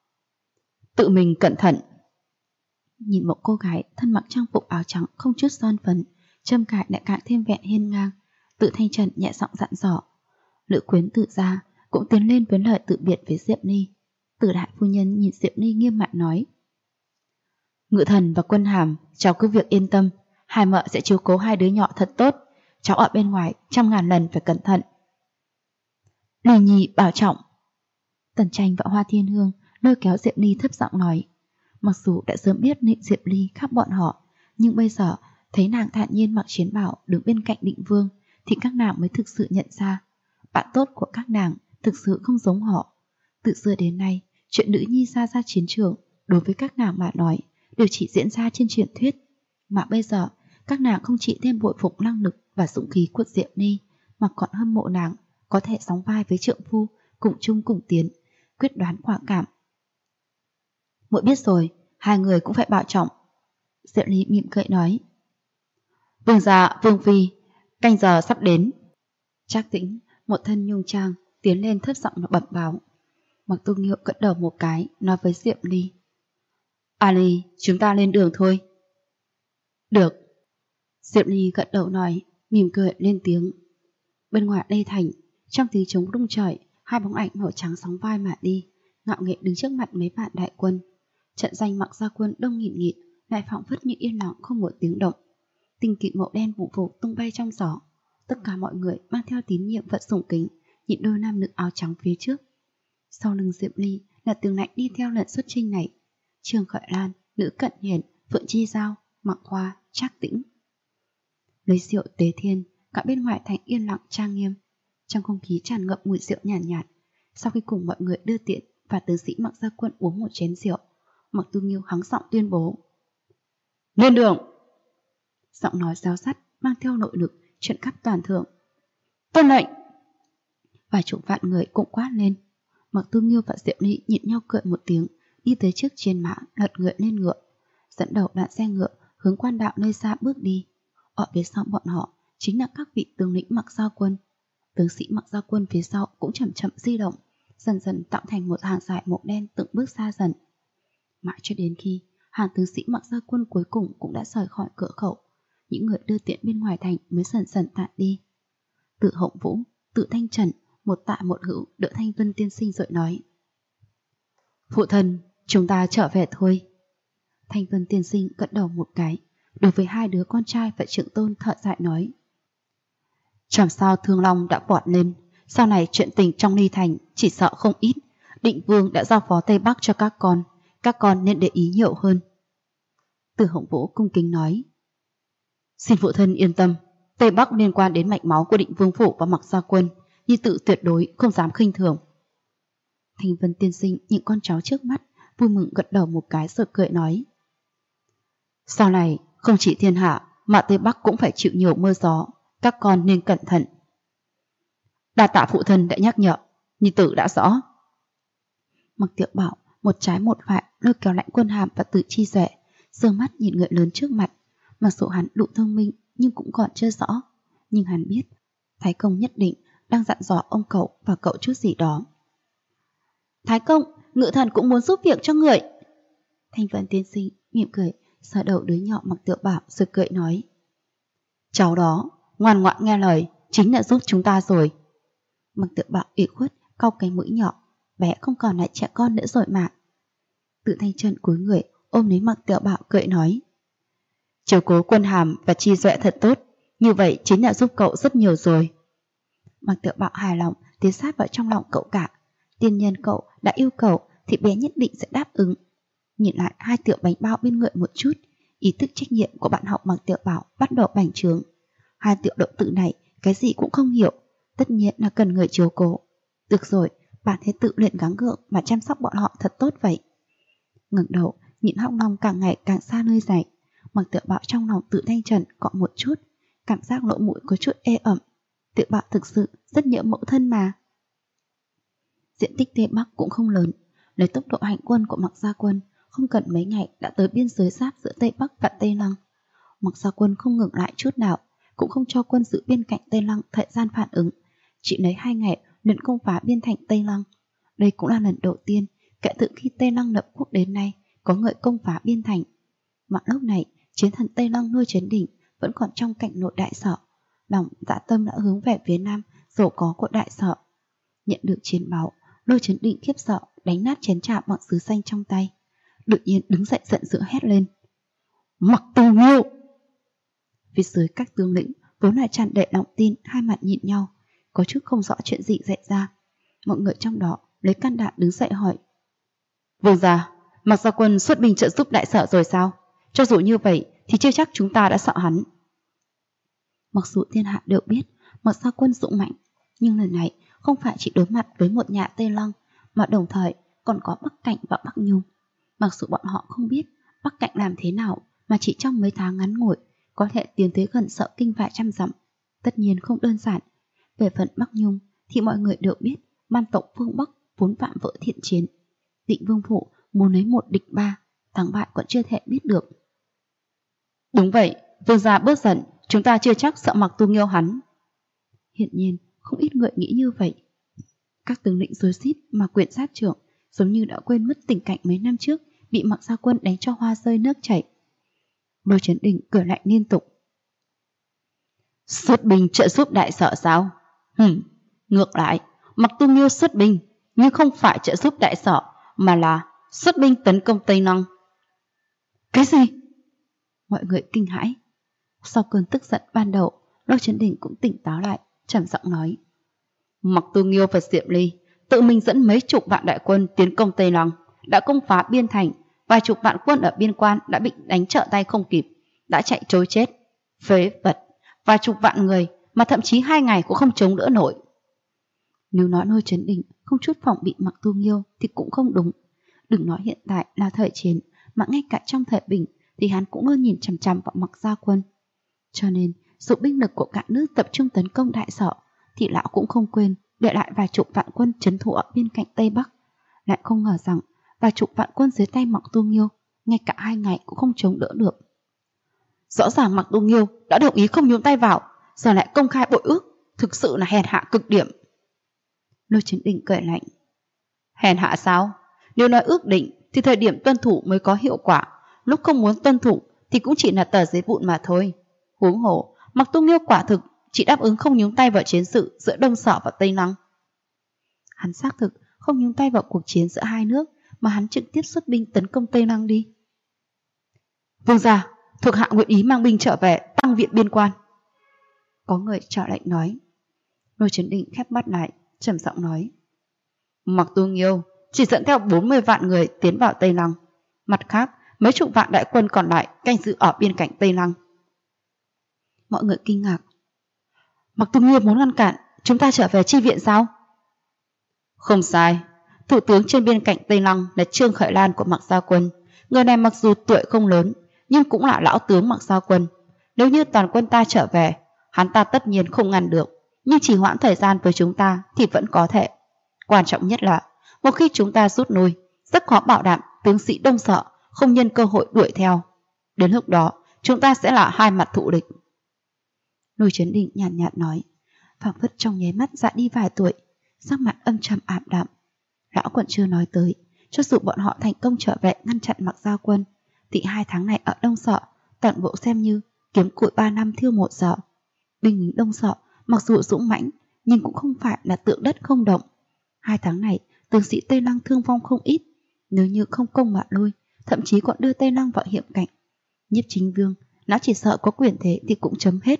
Tự mình cẩn thận. Nhìn một cô gái thân mặc trang phục áo trắng không chút son phấn, trâm cài lại càng thêm vẻ hiên ngang, Tự Thanh Trần nhẹ giọng dặn dò. Lữ Quyến Tự gia cũng tiến lên với lời tự biệt với Diệp Ly. Từ đại phu nhân nhìn Diệp Ly nghiêm mặt nói. Ngự thần và Quân Hàm, cháu cứ việc yên tâm, hai mợ sẽ chiếu cố hai đứa nhỏ thật tốt, cháu ở bên ngoài 100.000 lần phải cẩn thận. Ly Nhi bảo trọng. Tần Tranh và Hoa Thiên Hương lôi kéo Diệp Ly thấp giọng nói. Mặc dù đã sớm biết Diệp Ly khác bọn họ, nhưng bây giờ thấy nàng thản nhiên mặc chiến bào đứng bên cạnh Định Vương thì các nàng mới thực sự nhận ra bạn tốt của các nàng thực sự không giống họ. Từ xưa đến nay, chuyện nữ nhi ra chiến trường đối với các nàng mà nói đều chỉ diễn ra trên truyền thuyết. Mà bây giờ, các nàng không chỉ thêm bội phục năng lực và dũng khí của Diệp Ly, mà còn hâm mộ nàng có thể sóng vai với trượng phu, cùng chung cùng tiến, quyết đoán quả cảm. Muội biết rồi, hai người cũng phải bảo trọng. Diệp Ly mỉm cười nói. Vương gia, Vương phi, canh giờ sắp đến. Trác Tĩnh, một thân nhung trang, tiến lên thấp giọng bẩm báo. Mạc Tu Nghiêu gật đầu một cái, nói với Diệp Ly. Ali, chúng ta lên đường thôi. Được. Diệp Ly gật đầu nói, mỉm cười lên tiếng. Bên ngoài Lê Thành, trong tiếng trống rung trời, hai bóng ảnh màu trắng sóng vai mà đi, ngạo nghễ đứng trước mặt mấy vạn đại quân. Trận danh Mạc gia quân đông nghìn nghịt, lại phảng phất như yên lặng không một tiếng động. Tinh kỵ màu đen vụ vụ tung bay trong gió. Tất cả mọi người mang theo tín nhiệm vận sùng kính, nhìn đôi nam nữ áo trắng phía trước. Sau lưng Diệp Ly là Tường Lạnh đi theo lần xuất chinh này. Trường Khởi Lan, Nữ Cận Hiền, Phượng Chi Giao, Mạc Hoa, Trác Tĩnh. Lấy rượu tế thiên, cả bên ngoài thành yên lặng trang nghiêm. Trong không khí tràn ngập mùi rượu nhàn nhạt. Sau khi cùng mọi người đưa tiện và tướng sĩ Mạc gia quân uống một chén rượu, Mạc Tu Nghiêu hắng giọng tuyên bố. Lên đường! Giọng nói réo sắt mang theo nội lực chuyển khắp toàn thượng. Tuân lệnh! Vài chục vạn người cũng quát lên. Mạc Tu Nghiêu và Diệp Ly nhịn nhau cười một tiếng, đi tới trước trên mã, lật ngựa lên ngựa, dẫn đầu đoàn xe ngựa hướng quan đạo nơi xa bước đi. Ở phía sau bọn họ chính là các vị tướng lĩnh Mạc gia quân. Tướng sĩ Mạc gia quân phía sau cũng chậm chậm di động, dần dần tạo thành một hàng dài màu đen từng bước xa dần. Mãi cho đến khi hàng tướng sĩ Mạc gia quân cuối cùng cũng đã rời khỏi cửa khẩu, những người đưa tiện bên ngoài thành mới dần dần tản đi. Tự Hộng Vũ, Tự Thanh Trần, một tạ một hữu đỡ Thanh Vân tiên sinh rồi nói. Phụ thân, chúng ta trở về thôi. Thanh Vân tiên sinh gật đầu một cái, đối với hai đứa con trai và trượng tôn thở dài nói. Chẳng sao Thương Long đã vọt lên, sau này chuyện tình trong Ly Thành chỉ sợ không ít. Định Vương đã giao phó Tây Bắc cho các con nên để ý nhiều hơn. Từ Hồng Vũ cung kính nói. Xin phụ thân yên tâm, Tây Bắc liên quan đến mạch máu của Định Vương phủ và Mạc gia quân, nhi tử tuyệt đối không dám khinh thường. Thanh Vân tiên sinh những con cháu trước mắt vui mừng gật đầu một cái rồi cười nói. Sau này không chỉ thiên hạ mà Tây Bắc cũng phải chịu nhiều mưa gió, các con nên cẩn thận. Đa tạ phụ thân đã nhắc nhở, nhi tử đã rõ. Mặc Tiểu Bảo một trái một phải lôi kéo Lãnh Quân Hàm và Từ Chi Duệ, giương mắt nhìn người lớn trước mặt. Mặc dù hắn đủ thông minh nhưng cũng còn chưa rõ, nhưng hắn biết Thái Công nhất định đang dặn dò ông cậu và cậu chút gì đó. Thái Công, Ngự Thần cũng muốn giúp việc cho người. Thanh Vân tiên sinh mỉm cười sờ đầu đứa nhỏ Mặc Tiểu Bảo rồi cười nói: cháu đó ngoan ngoãn nghe lời, chính là giúp chúng ta rồi. Mặc Tiểu Bảo ủy khuất cau cái mũi nhỏ, bé không còn là trẻ con nữa rồi mà. Tự Thanh Trân cúi người ôm lấy Mặc Tiểu Bảo cười nói: chiếu cố Quân Hàm và Chi Duệ thật tốt, như vậy chính là giúp cậu rất nhiều rồi. Mặc Tiểu Bảo hài lòng tiến sát vào trong lòng cậu cả. Tiên nhân cậu đã yêu cầu thì bé nhất định sẽ đáp ứng. Nhìn lại 2 tiểu bánh bao bên người một chút, ý thức trách nhiệm của bạn học Mặc Tiểu Bảo bắt đầu bành trướng. 2 tiểu động tử này cái gì cũng không hiểu, tất nhiên là cần người chiếu cố. Được rồi, bạn hãy tự luyện gắng gượng mà chăm sóc bọn họ thật tốt vậy. Ngẩng đầu nhìn Hóc Long càng ngày càng xa nơi này, Mặc Tiểu Bảo trong lòng Tự Thanh Trần cọ một chút, cảm giác lỗ mũi có chút ê ẩm. Tiểu Bảo thực sự rất nhớ mẫu thân mà. Diện tích Tây Bắc cũng không lớn, lấy tốc độ hành quân của Mặc Gia Quân không cần mấy ngày đã tới biên giới giáp giữa Tây Bắc và Tây Lăng. Mặc Gia Quân không ngừng lại chút nào, cũng không cho quân giữ bên cạnh Tây Lăng thời gian phản ứng, chỉ lấy 2 ngày liền công phá biên thành Tây Lăng. Đây cũng là lần đầu tiên kể từ khi Tây Lăng lập quốc đến nay có người công phá biên thành. Mà lúc này chiến thần Tây Lăng Lôi Chấn Đỉnh vẫn còn trong cảnh nội đại sở, lòng dã tâm đã hướng về phía nam giàu có của đại sở. Nhận được chiến báo, Lôi Chấn Đỉnh khiếp sợ đánh nát chén trà bằng sứ xanh trong tay, đột nhiên đứng dậy giận dữ hét lên: Mặc Tù Nghiêu! Phía dưới các tướng lĩnh vốn là tràn đầy lòng tin, hai mặt nhìn nhau, có chút không rõ chuyện gì xảy ra. Mọi người trong đó lấy can đảm đứng dậy hỏi: vương gia, Mặc Gia Quân xuất binh trợ giúp đại sở rồi sao? Cho dù như vậy thì chưa chắc chúng ta đã sợ hắn. Mặc dù thiên hạ đều biết Mặc Gia Quân dũng mạnh, nhưng lần này không phải chỉ đối mặt với một nhà Tây Lăng, mà đồng thời còn có Bắc Cảnh và Bắc Nhung. Mặc dù bọn họ không biết Bắc Cảnh làm thế nào mà chỉ trong mấy tháng ngắn ngủi có thể tiến tới gần Sợ Kinh vài trăm dặm, tất nhiên không đơn giản. Về phần Bắc Nhung thì mọi người đều biết man tộc phương Bắc vốn vạm vỡ thiện chiến. Định Vương Phủ muốn lấy 1 địch 3, thắng bại còn chưa thể biết được. Đúng vậy, vương gia bớt giận, chúng ta chưa chắc sợ Mặc Tu Nghiêu hắn. Hiện nhiên không ít người nghĩ như vậy. Các tướng lĩnh rối rít mà quyền sát trưởng giống như đã quên mất tình cảnh mấy năm trước bị Mặc Gia Quân đánh cho hoa rơi nước chảy. Lôi Chấn Đỉnh cười lạnh liên tục: xuất binh trợ giúp đại sở sao? Ngược lại, Mặc Tu Nghiêu xuất binh nhưng không phải trợ giúp đại sở, mà là xuất binh tấn công Tây Lăng. Cái gì? Mọi người kinh hãi. Sau cơn tức giận ban đầu, Lôi Chấn Đỉnh cũng tỉnh táo lại, trầm giọng nói: Mặc Tu Nghiêu và Diệm Ly tự mình dẫn mấy chục vạn đại quân tiến công Tây Lăng, đã công phá biên thành, vài chục vạn quân ở biên quan đã bị đánh trở tay không kịp, đã chạy trối chết. Phế vật, vài chục vạn người mà thậm chí 2 ngày cũng không chống đỡ nổi. Nếu nói Lôi Chấn Đỉnh không chút phòng bị Mặc Tu Nghiêu thì cũng không đúng. Đừng nói hiện tại là thời chiến, mà ngay cả trong thời bình thì hắn cũng luôn nhìn chằm chằm vào Mặc Gia Quân. Cho nên dù binh lực của cả nước tập trung tấn công đại sở thì lão cũng không quên để lại vài chục vạn quân trấn thủ ở bên cạnh Tây Bắc. Lại không ngờ rằng vài chục vạn quân dưới tay Mặc Tu Nghiêu ngay cả 2 ngày cũng không chống đỡ được. Rõ ràng Mặc Tu Nghiêu đã đồng ý không nhúng tay vào, giờ lại công khai bội ước, thực sự là hèn hạ cực điểm. Lôi Chấn Đỉnh cười lạnh: hèn hạ sao? Nếu nói ước định thì thời điểm tuân thủ mới có hiệu quả, lúc không muốn tuân thủ thì cũng chỉ là tờ giấy vụn mà thôi. Huống hồ Mặc Tu Nghiêu quả thực chỉ đáp ứng không nhúng tay vào chiến sự giữa Đông Sở và Tây Lăng. Hắn xác thực không nhúng tay vào cuộc chiến giữa hai nước, mà hắn trực tiếp xuất binh tấn công Tây Lăng đi. Vương gia, thuộc hạ nguyện ý mang binh trở về tăng viện biên quan. Có người trả lệnh nói. Lôi Chấn Đỉnh khép mắt lại, trầm giọng nói: Mặc Tu Nghiêu chỉ dẫn theo 40 vạn người tiến vào Tây Lăng, mặt khác mấy chục vạn đại quân còn lại canh giữ ở biên cảnh Tây Lăng. Mọi người kinh ngạc: Mặc Tu Nghiêu muốn ngăn cản chúng ta trở về chi viện sao? Không sai, thủ tướng trên biên cảnh Tây Lăng là Trương Khởi Lan của Mặc Gia Quân. Người này mặc dù tuổi không lớn nhưng cũng là lão tướng Mặc Gia Quân. Nếu như toàn quân ta trở về, hắn ta tất nhiên không ngăn được, nhưng chỉ hoãn thời gian với chúng ta thì vẫn có thể. Quan trọng nhất là, một khi chúng ta rút lui, rất khó bảo đảm tướng sĩ Đông Sở không nhân cơ hội đuổi theo. Đến lúc đó, chúng ta sẽ là hai mặt thù địch. Lôi Chấn Định nhàn nhạt nói, phảng phất trong nháy mắt già đi vài tuổi, sắc mặt âm trầm ảm đạm. Lão còn chưa nói tới, cho dù bọn họ thành công trở về ngăn chặn Mặc Gia Quân, thì 2 tháng này ở Đông Sở toàn bộ xem như kiếm củi 3 năm thiêu 1 giờ. Binh lính Đông Sở mặc dù dũng mãnh, nhưng cũng không phải là tượng đất không động. 2 tháng này, tướng sĩ Tây Lăng thương vong không ít, nếu như không công mà lui, thậm chí còn đưa Tây Lăng vào hiểm cảnh. Nhiếp Chính Vương, lão chỉ sợ có quyền thế thì cũng chấm hết.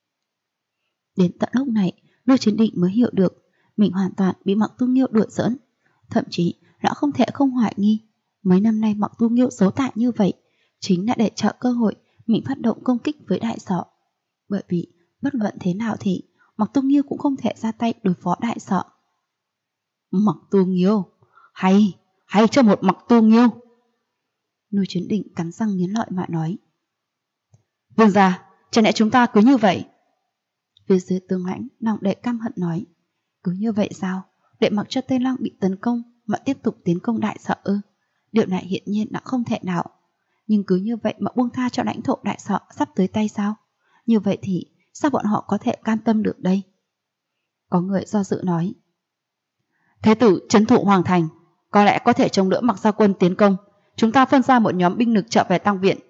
Đến tận lúc này, Lôi Chấn Định mới hiểu được mình hoàn toàn bị Mặc Tu Nghiêu đuổi giỡn. Thậm chí, lão không thể không hoài nghi, mấy năm nay Mặc Tu Nghiêu giấu tại như vậy, chính là để trợ cơ hội mình phát động công kích với Đại Sở. Bởi vì, bất luận thế nào thì Mặc Tu Nghiêu cũng không thể ra tay đối phó Đại Sở. Mặc Tu Nghiêu, hay cho một Mặc Tu Nghiêu. Lôi Chấn Định cắn răng nghiến lợi mà nói. Vương gia, chẳng lẽ chúng ta cứ như vậy? Phía dưới tướng lãnh lòng đầy căm hận nói, cứ như vậy sao? Để mặc cho Tây Lăng bị tấn công mà tiếp tục tiến công Đại Sở ư? Điều này hiển nhiên đã không thể nào. Nhưng cứ như vậy mà buông tha cho lãnh thổ Đại Sở sắp tới tay sao? Như vậy thì sao bọn họ có thể cam tâm được đây? Có người do dự nói, Thế tử trấn thủ Hoàng Thành, có lẽ có thể chống đỡ Mặc Gia Quân tiến công. Chúng ta phân ra một nhóm binh lực trợ về tăng viện.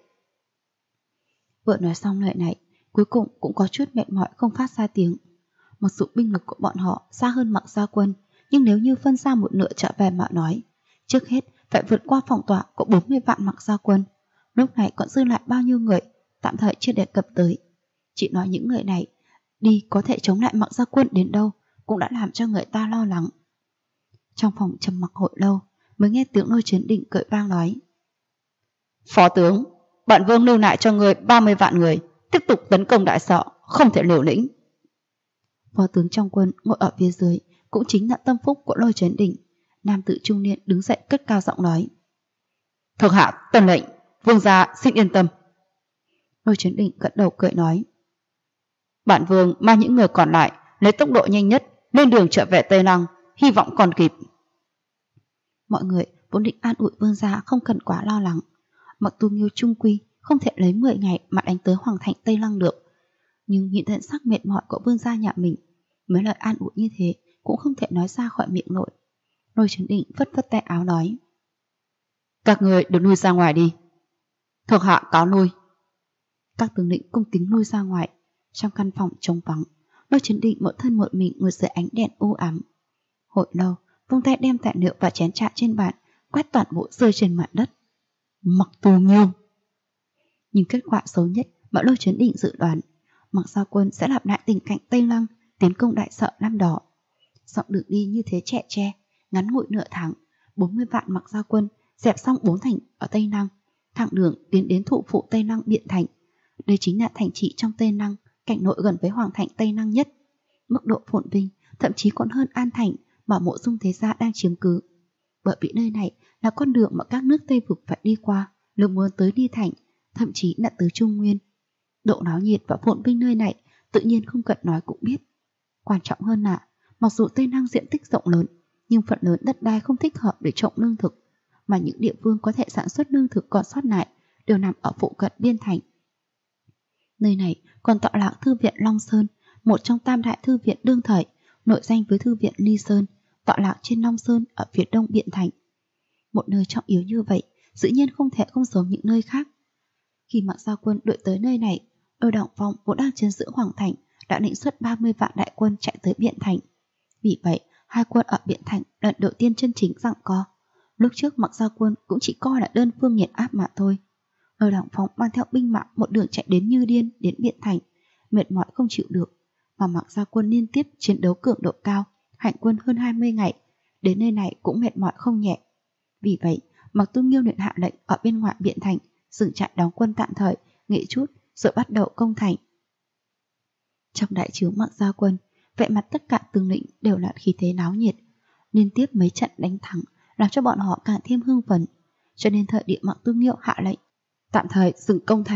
Vừa nói xong lời này, cuối cùng cũng có chút mệt mỏi không phát ra tiếng. Mặc dù binh lực của bọn họ xa hơn Mặc Gia Quân, nhưng nếu như phân ra một nửa trở về mà nói, trước hết phải vượt qua phòng tỏa của 40 vạn Mặc Gia Quân. Lúc này còn dư lại bao nhiêu người, tạm thời chưa đề cập tới. Chỉ nói những người này đi có thể chống lại Mặc Gia Quân đến đâu cũng đã làm cho người ta lo lắng. Trong phòng trầm mặc hồi lâu, mới nghe tiếng Lôi Chấn Định cười vang nói, Phó tướng, bản vương lưu lại cho người 30 vạn người, tiếp tục tấn công Đại Sở, không thể liều lĩnh. Phó tướng trong quân ngồi ở phía dưới cũng chính là tâm phúc của Lôi Chấn Định. Nam tử trung niên đứng dậy cất cao giọng nói, Thuộc hạ tuân lệnh, vương gia xin yên tâm. Lôi Chấn Định gật đầu cười nói, bản vương mang những người còn lại lấy tốc độ nhanh nhất lên đường trở về Tây Lăng, hy vọng còn kịp. Mọi người vốn định an ủi vương gia không cần quá lo lắng. Mặc Tu Nghiêu trung quy không thể lấy 10 ngày mà đánh tới Hoàng thành Tây Lăng được. Nhưng nhìn thân sắc mệt mỏi của vương gia nhà mình, mấy lời an ủi như thế cũng không thể nói ra khỏi miệng nổi. Lôi Chấn Định phất phất tay áo nói, Các người được lui ra ngoài đi. Thuộc hạ cáo lui. Các tướng lĩnh cung kính lui ra ngoài. Trong căn phòng trống vắng, Lôi Chấn Định một thân một mình ngồi dưới ánh đèn u ám. Hồi lâu, vung tay đem tài liệu và chén trà trên bàn quét toàn bộ rơi trên mặt đất. Mặc Tu Nghiêu. Nhưng kết quả xấu nhất mà Lôi Chấn Định dự đoán, Mặc Gia Quân sẽ lặp lại tình cảnh Tây Lăng tiến công Đại Sở năm đó. Dọc đường đi như thế trẻ tre, ngắn ngủi nửa tháng, 40 vạn Mặc Gia Quân dẹp xong 4 thành ở Tây Lăng, thẳng đường tiến đến thủ phủ Tây Lăng Biện Thành. Đây chính là thành trì trong Tây Lăng, cảnh nội gần với Hoàng thành Tây Lăng nhất. Mức độ phồn vinh thậm chí còn hơn An Thành mà Mộ Dung Thế Gia đang chiếm cứ. Bởi vì nơi này là con đường mà các nước Tây vực phải đi qua nếu muốn tới Đi Thành, thậm chí là tới Trung Nguyên. Độ náo nhiệt và phồn vinh nơi này tự nhiên không cần nói cũng biết. Quan trọng hơn là, mặc dù Tây Lăng diện tích rộng lớn, nhưng phần lớn đất đai không thích hợp để trồng lương thực, mà những địa phương có thể sản xuất lương thực còn sót lại đều nằm ở phụ cận biên thành. Nơi này còn tọa lạc Thư viện Long Sơn, một trong tam đại thư viện đương thời, nổi danh với Thư viện Ly Sơn, tọa lạc trên Long Sơn ở phía đông Biện Thành. Một nơi trọng yếu như vậy, dĩ nhiên không thể không giống những nơi khác. Khi Mặc Gia Quân đuổi tới nơi này, Đôi Đặng Phong vốn đang trấn giữ Hoàng Thành đã định xuất 30 vạn đại quân chạy tới Biện Thành. Vì vậy, hai quân ở Biện Thành lần đầu tiên chân chính giằng co. Lúc trước Mặc Gia Quân cũng chỉ coi là đơn phương nghiền áp mà thôi. Đôi Đặng Phong mang theo binh mã một đường chạy đến như điên đến Biện Thành, mệt mỏi không chịu được, mà Mặc Gia Quân liên tiếp chiến đấu cường độ cao, hành quân hơn 20 ngày, đến nơi này cũng mệt mỏi không nhẹ. Vì vậy, Mặc Tu Nghiêu liền hạ lệnh ở bên ngoài Biện Thành dừng trại đóng quân tạm thời, nghỉ chút rồi bắt đầu công thành. Trong đại trướng Mặc Gia Quân, vẻ mặt tất cả tướng lĩnh đều là khí thế náo nhiệt, liên tiếp mấy trận đánh thắng làm cho bọn họ càng thêm hưng phấn. Cho nên thời điểm Mặc Tu Nghiêu hạ lệnh tạm thời dừng công thành,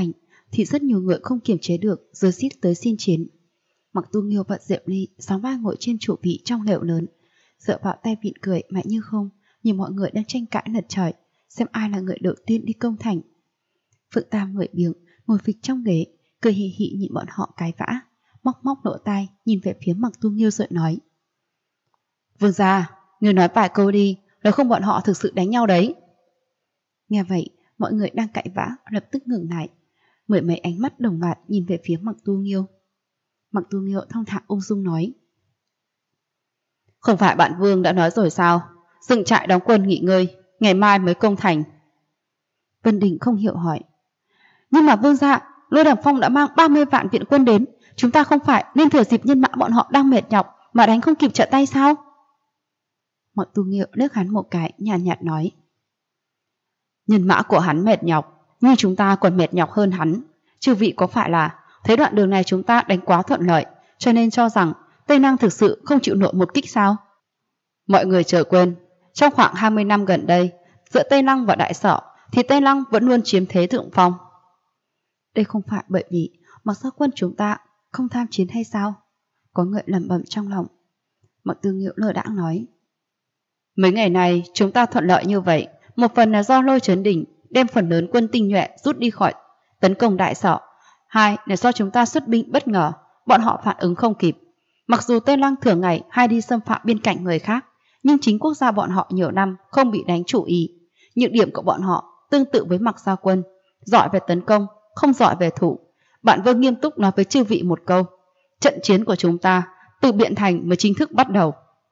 thì rất nhiều người không kiềm chế được rồi xít tới xin chiến. Mặc Tu Nghiêu và Diệu Ly sóng vai ngồi trên chủ vị trong lều lớn, dựa vào tay vịn cười mạnh như không, nhìn mọi người đang tranh cãi lật trời, xem ai là người đầu tiên đi công thành. Phượng Tam ngồi biếng, ngồi phịch trong ghế, cười hì hì nhìn bọn họ cái vã, móc móc lỗ tai nhìn về phía Mặc Tu Nghiêu rồi nói: Vương gia, người nói vài câu đi, nếu không bọn họ thực sự đánh nhau đấy. Nghe vậy, mọi người đang cãi vã lập tức ngừng lại, mười mấy ánh mắt đồng loạt nhìn về phía Mặc Tu Nghiêu. Mặc Tu Nghiêu thong thả ung dung nói: Không phải bạn Vương đã nói rồi sao, dựng trại đóng quân nghỉ ngơi, ngày mai mới công thành. Vân Đình không hiểu hỏi: Nhưng mà Vương gia, Lôi Đằng Phong đã mang 30 vạn viện quân đến, chúng ta không phải nên thừa dịp nhân mã bọn họ đang mệt nhọc mà đánh không kịp trợ tay sao? Mặc Tu Nghiêu liếc hắn một cái, nhàn nhạt nói: Nhân mã của hắn mệt nhọc, nhưng chúng ta còn mệt nhọc hơn hắn. Chư vị có phải là thấy đoạn đường này chúng ta đánh quá thuận lợi, cho nên cho rằng Tây Lăng thực sự không chịu nổi một kích sao? Mọi người chớ quên, trong khoảng 20 năm gần đây, giữa Tây Lăng và Đại Sở thì Tây Lăng vẫn luôn chiếm thế thượng phong. Đây không phải bởi vì Mặc Gia quân chúng ta không tham chiến hay sao? Có người lẩm bẩm trong lòng. Mặc Tư Nghiêu lơ đãng nói: Mấy ngày này chúng ta thuận lợi như vậy, một phần là do Lôi Chấn Đỉnh đem phần lớn quân tinh nhuệ rút đi khỏi tấn công Đại Sở, hai là do chúng ta xuất binh bất ngờ, bọn họ phản ứng không kịp. Mặc dù Tây Lăng thường ngày hay đi xâm phạm biên cảnh người khác, nhưng chính quốc gia bọn họ nhiều năm không bị đánh chủ ý. Nhược điểm của bọn họ tương tự với Mặc Gia quân, giỏi về tấn công, không giỏi về thủ. Bạn Vương nghiêm túc nói với chư vị một câu: Trận chiến của chúng ta từ Biện Thành mới chính thức bắt đầu.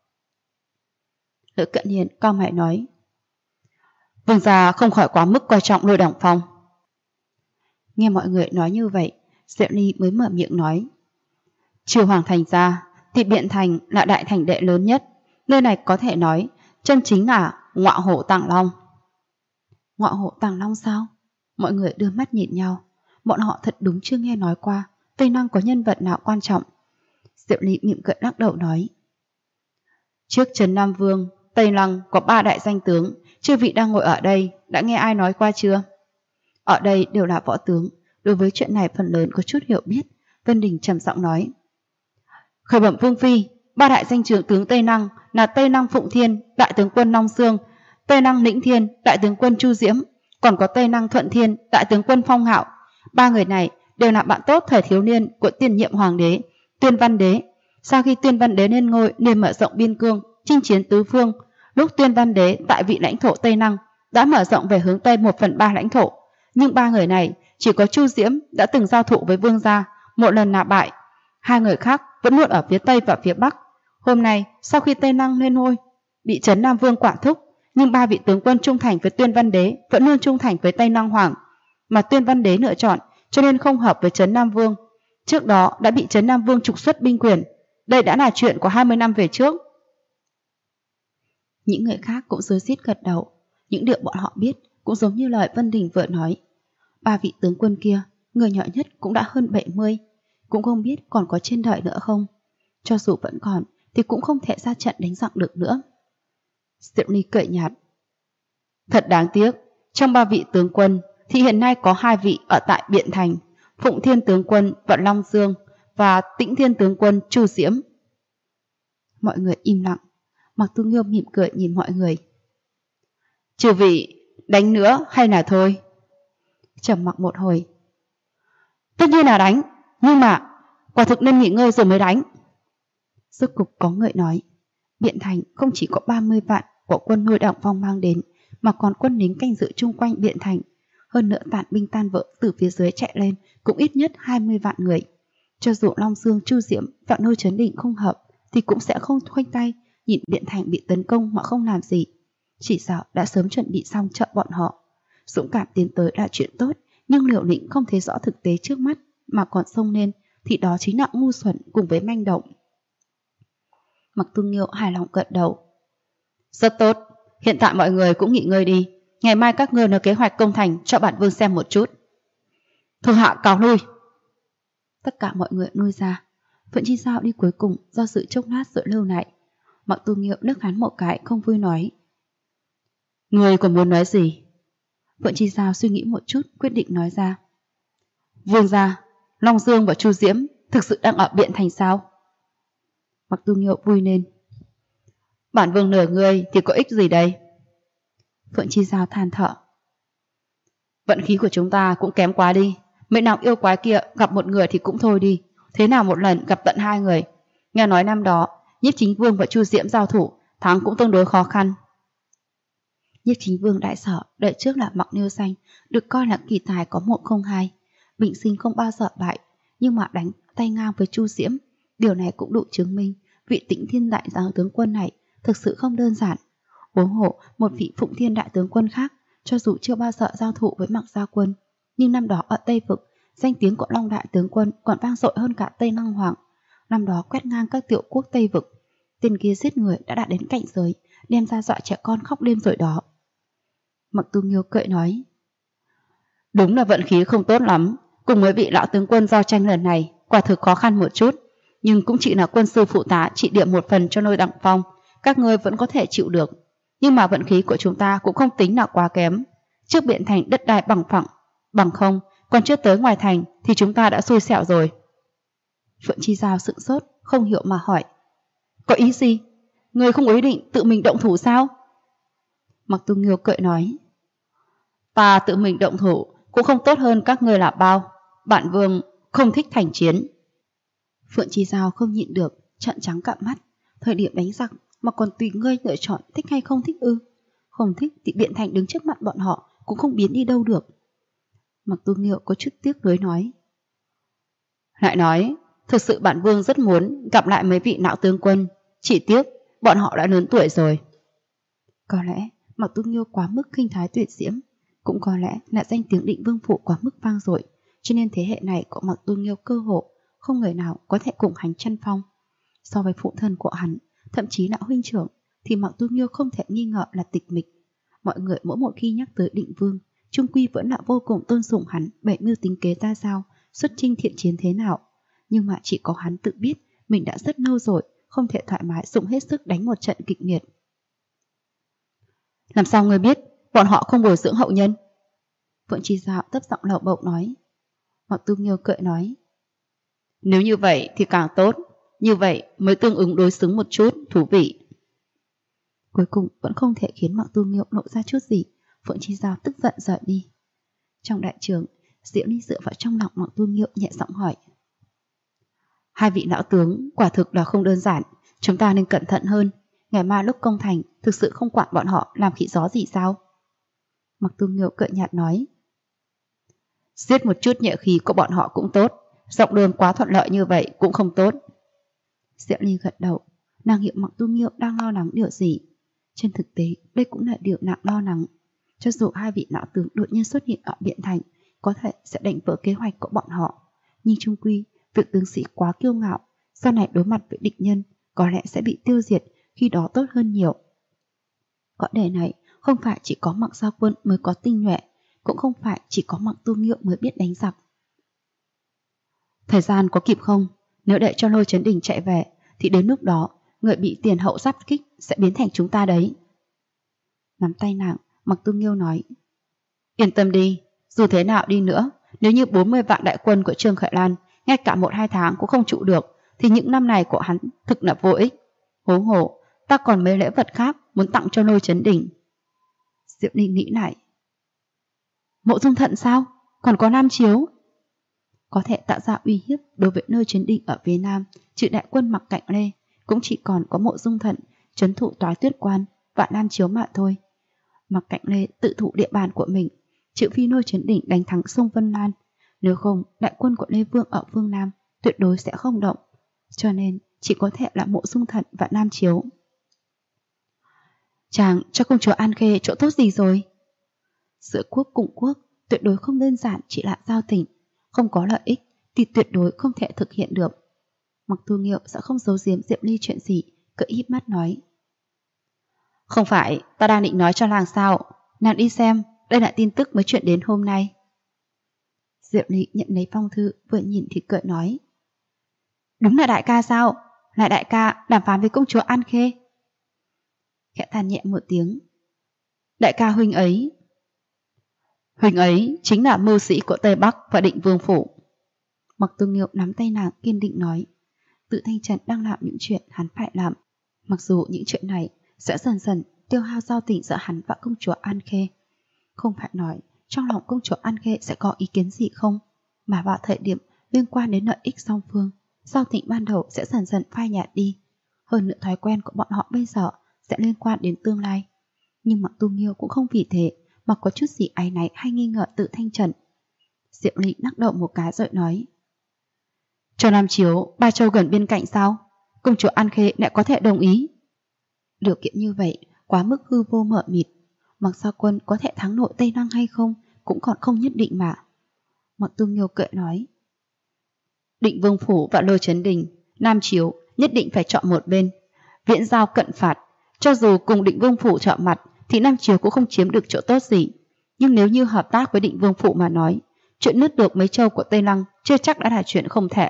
Lữ Cận Hiền cao mày nói: Vương gia không khỏi quá mức coi trọng Lôi Đằng Phong. Nghe mọi người nói như vậy, Diệu Ly mới mở miệng nói: Trừ Hoàng Thành ra thì Biện Thành là đại thành đệ lớn nhất, nơi này có thể nói chân chính là ngọa hổ tàng long. Ngọa hổ tàng long sao? Mọi người đưa mắt nhìn nhau, bọn họ thật đúng chưa nghe nói qua Tây Lăng có nhân vật nào quan trọng. Diệu Ly mỉm cười lắc đầu nói: Trước Trấn Nam Vương, Tây Lăng có 3 đại danh tướng, chư vị đang ngồi ở đây đã nghe ai nói qua chưa? Ở đây đều là võ tướng, đối với chuyện này phần lớn có chút hiểu biết. Vân Đình trầm giọng nói: Khởi bẩm Vương phi, 3 đại danh trưởng tướng Tây Lăng là Tây Lăng Phụng Thiên, đại tướng quân Long Xương, Tây Lăng Lĩnh Thiên, đại tướng quân Chu Diễm, còn có Tây Lăng Thuận Thiên, đại tướng quân Phong Hạo. 3 người này đều là bạn tốt thời thiếu niên của tiền nhiệm hoàng đế Tuyên Văn Đế. Sau khi Tuyên Văn Đế lên ngôi liền mở rộng biên cương, chinh chiến tứ phương. Lúc Tuyên Văn Đế tại vị lãnh thổ Tây Lăng đã mở rộng về hướng Tây 1/3 lãnh thổ, nhưng 3 người này chỉ có Chu Diễm đã từng giao thủ với Vương gia, một lần là bại. 2 người khác vẫn luôn ở phía Tây và phía Bắc. Hôm nay sau khi Tây Lăng lên ngôi bị Trấn Nam Vương quản thúc, nhưng 3 vị tướng quân trung thành với Tuyên Văn Đế vẫn luôn trung thành với Tây Lăng Hoàng, mà Tuyên Văn Đế lựa chọn cho nên không hợp với Trấn Nam Vương. Trước đó đã bị Trấn Nam Vương trục xuất binh quyền. Đây đã là chuyện của 20 năm về trước. Những người khác cũng rối rít gật đầu. Những điều bọn họ biết cũng giống như lời Vân Đình vừa nói. 3 vị tướng quân kia, người nhỏ nhất cũng đã hơn 70, cũng không biết còn có trên đời nữa không. Cho dù vẫn còn thì cũng không thể ra trận đánh giặc được nữa. Diệu Ly cười nhạt: Thật đáng tiếc, trong 3 vị tướng quân thì hiện nay có 2 vị ở tại Biện Thành, Phụng Thiên tướng quân Vận Long Dương và Tĩnh Thiên tướng quân Chu Diễm. Mọi người im lặng. Mặc Tu Nghiêu mỉm cười nhìn mọi người: Chư vị đánh nữa hay là thôi? Trầm mặc một hồi: Tất nhiên là đánh, nhưng mà quả thực nên nghỉ ngơi rồi mới đánh. Rốt cục có người nói: Biện Thành không chỉ có 30 vạn của quân Lôi Đằng Phong mang đến, mà còn quân lính canh giữ chung quanh Biện Thành. Hơn nữa tàn binh tan vỡ từ phía dưới chạy lên cũng ít nhất 20 vạn người. Cho dù Long Dương, Chu Diễm và Lôi Chấn Đỉnh không hợp thì cũng sẽ không khoanh tay nhìn Biện Thành bị tấn công mà không làm gì. Chỉ sợ đã sớm chuẩn bị xong trợ bọn họ. Dũng cảm tiến tới là chuyện tốt, nhưng liều lĩnh không thấy rõ thực tế trước mắt mà còn xông lên thì đó chính là ngu xuẩn cùng với manh động. Mặc Tu Nghiêu hài lòng gật đầu: Rất tốt, hiện tại mọi người cũng nghỉ ngơi đi. Ngày mai các ngươi nói kế hoạch công thành cho bản Vương xem một chút. Thuộc hạ cáo lui. Tất cả mọi người lui ra. Phượng Chi Giao đi cuối cùng, do sự chốc lát rồi lưu lại. Mặc Tu Nghiêu liếc hắn một cái không vui nói: Ngươi còn muốn nói gì? Phượng Chi Giao suy nghĩ một chút, quyết định nói ra: Vương gia, Long Dương và Chu Diễm thực sự đang ở Biện Thành sao? Mặc Tu Nghiêu vui lên. Bản vương nửa người thì có ích gì đây? Phượng Chi Giao than thở. Vận khí của chúng ta cũng kém quá đi. Mấy nàng yêu quái kia gặp một người thì cũng thôi đi, thế nào một lần gặp tận 2 người. Nghe nói năm đó Nhiếp Chính Vương và Chu Diễm giao thủ, thắng cũng tương đối khó khăn. Nhiếp Chính Vương đại sở đợi trước là Mạc Nêu Xanh, được coi là kỳ tài có 102, bình sinh không bao giờ bại, nhưng mà đánh tay ngang với Chu Diễm, điều này cũng đủ chứng minh vị Tĩnh Thiên đại giáo tướng quân này thực sự không đơn giản. Huống hộ một vị Phụng Thiên đại tướng quân khác, cho dù chưa bao giờ giao thủ với Mạc Gia Quân, nhưng năm đó ở Tây Vực, danh tiếng của Long đại tướng quân còn vang dội hơn cả Tây Năng Hoàng. Năm đó quét ngang các tiểu quốc Tây Vực, tên kia giết người đã đạt đến cảnh giới, đem ra dọa trẻ con khóc đêm rồi đó. Mạc Tu Nghiêu cười nói, đúng là vận khí không tốt lắm, cùng với vị lão tướng quân giao tranh lần này quả thực khó khăn một chút, nhưng cũng chỉ là quân sư phụ tá trị điểm một phần cho nơi Đặng Phong, các ngươi vẫn có thể chịu được. Nhưng mà vận khí của chúng ta cũng không tính là quá kém. Trước Biện Thành đất đai bằng phẳng, bằng không, còn chưa tới ngoài thành thì chúng ta đã xui xẻo rồi. Phượng Chi Giao sững sốt, không hiểu mà hỏi, có ý gì? Người không có ý định tự mình động thủ sao? Mạc Tu Nghiêu cười nói, ta tự mình động thủ cũng không tốt hơn các ngươi là bao. Bản vương không thích thành chiến. Phượng Chi Giao không nhịn được, trợn trắng cặp mắt. Thời điểm đánh giặc mà còn tùy ngươi lựa chọn thích hay không thích ư? Không thích thì Biện Thành đứng trước mặt bọn họ cũng không biến đi đâu được. Mạc Tu Nghiêu có chút tiếc nuối nói, lại nói, thực sự bản vương rất muốn gặp lại mấy vị lão tướng quân, chỉ tiếc bọn họ đã lớn tuổi rồi. Có lẽ Mạc Tu Nghiêu quá mức khinh thái tuyệt diễm, cũng có lẽ là danh tiếng Định Vương phủ quá mức vang dội, cho nên thế hệ này của Mạc Tu Nghiêu cơ hội không người nào có thể cùng hắn tranh phong. So với phụ thân của hắn, thậm chí là huynh trưởng, thì Mạc Tu Nghiêu không thể nghi ngờ là tịch mịch. Mọi người mỗi một khi nhắc tới Định Vương, chung quy vẫn là vô cùng tôn sùng hắn bởi mưu tính kế ra sao, xuất chinh thiện chiến thế nào. Nhưng mà chỉ có hắn tự biết mình đã rất lâu rồi, không thể thoải mái dùng hết sức đánh một trận kịch liệt. Làm sao ngươi biết bọn họ không bồi dưỡng hậu nhân? Phượng Chi Giao thấp giọng lầu bầu nói. Mạc Tu Nghiêu cười nói, nếu như vậy thì càng tốt, như vậy mới tương ứng đối xứng một chút, thú vị. Cuối cùng vẫn không thể khiến Mạc Tu Nghiêu lộ ra chút gì. Phượng Chi Giao tức giận rời đi. Trong đại trường, Diệu Ly dựa vào trong lòng Mạc Tu Nghiêu nhẹ giọng hỏi, hai vị lão tướng quả thực là không đơn giản, chúng ta nên cẩn thận hơn. Ngày mai lúc công thành thực sự không quản bọn họ làm khỉ gió gì sao? Mạc Tu Nghiêu cợt nhạt nói, giết một chút nhẹ khí của bọn họ cũng tốt, dọc đường quá thuận lợi như vậy cũng không tốt. Diệu Ly gật đầu, nàng hiểu Mạc Tu Nghiêu đang lo lắng điều gì. Trên thực tế đây cũng là điều nàng lo lắng. Cho dù hai vị lão tướng đột nhiên xuất hiện ở Biện Thành có thể sẽ đánh vỡ kế hoạch của bọn họ, nhưng chung quy việc tướng sĩ quá kiêu ngạo, sau này đối mặt với địch nhân có lẽ sẽ bị tiêu diệt, khi đó tốt hơn nhiều. Cõi đời này không phải chỉ có Mạc Gia Quân mới có tinh nhuệ, cũng không phải chỉ có Mạc Tu Nghiêu mới biết đánh giặc. Thời gian có kịp không? Nếu đợi cho Lôi Chấn Đình chạy về thì đến lúc đó người bị tiền hậu giáp kích sẽ biến thành chúng ta đấy. Nắm tay nàng, Mạc Tu Nghiêu nói, yên tâm đi, dù thế nào đi nữa, nếu như 40 vạn đại quân của Trương Khởi Lan ngay cả 1-2 tháng cũng không trụ được thì những năm này của hắn thực là vô ích. Huống hồ ta còn mấy lễ vật khác muốn tặng cho Lôi Chấn Đình. Diệu Ly nghĩ lại, Mộ Dung Thận sao? Còn có Nam Chiếu. Có thể tạo ra uy hiếp đối với Lôi Chấn Đình ở phía Nam, trừ đại quân Mạc Cạnh Lê cũng chỉ còn có Mộ Dung Thận trấn thủ Toái Tuyết Quan và Nam Chiếu mà thôi. Mạc Cạnh Lê tự thủ địa bàn của mình, trừ phi Lôi Chấn Đình đánh thắng sông Vân Lan, nếu không đại quân của Lê Vương ở phương Nam tuyệt đối sẽ không động, cho nên chỉ có thể là Mộ Dung Thận và Nam Chiếu. Chàng cho công chúa An Khê chỗ tốt gì rồi? Giữa quốc cùng quốc tuyệt đối không đơn giản chỉ là giao tình, không có lợi ích thì tuyệt đối không thể thực hiện được. Mạc Tu Nghiêu sẽ không giấu giếm Diệu Ly chuyện gì, cứ híp mắt nói, không phải ta đang định nói cho nàng sao, nàng đi xem, đây là tin tức mới chuyện đến hôm nay. Diệu Ly nhận lấy phong thư, vừa nhìn thì cười nói, đúng là đại ca sao? Là đại ca đàm phán với công chúa An Khê. Khẽ than nhẹ một tiếng, đại ca huynh ấy chính là mưu sĩ của Tây Bắc và Định Vương phủ. Mặc Tư Nghiêu nắm tay nàng kiên định nói, Tự Thanh Trần đang làm những chuyện hắn phải làm. Mặc dù những chuyện này sẽ dần dần tiêu hao giao tình giữa hắn và công chúa An Khê. Không phải nói trong lòng công chúa An Khê sẽ có ý kiến gì không, mà vào thời điểm liên quan đến lợi ích song phương, giao tình ban đầu sẽ dần dần phai nhạt đi. Hơn nữa thói quen của bọn họ bây giờ sẽ liên quan đến tương lai. Nhưng Mặc Tu Nghiêu cũng không vì thế mà có chút gì áy náy hay nghi ngờ Tự Thanh Trần. Diệu Ly lắc đầu một cái rồi nói, cho Nam Chiếu Ba Châu gần bên cạnh sao? Công chúa An Khê lại có thể đồng ý? Điều kiện như vậy quá mức hư vô mờ mịt. Mặc Gia Quân có thể thắng nội Tây Lăng hay không cũng còn không nhất định mà. Mặc Tu Nghiêu cười nói, Định Vương Phủ và Lôi Chấn Đình, Nam Chiếu nhất định phải chọn một bên. Viễn giao cận phạt, cho dù cùng Định Vương Phủ chọn mặt thì Nam Chiếu cũng không chiếm được chỗ tốt gì. Nhưng nếu như hợp tác với Định Vương Phủ mà nói, chuyện nứt được mấy châu của Tây Lăng chưa chắc đã là chuyện không thể.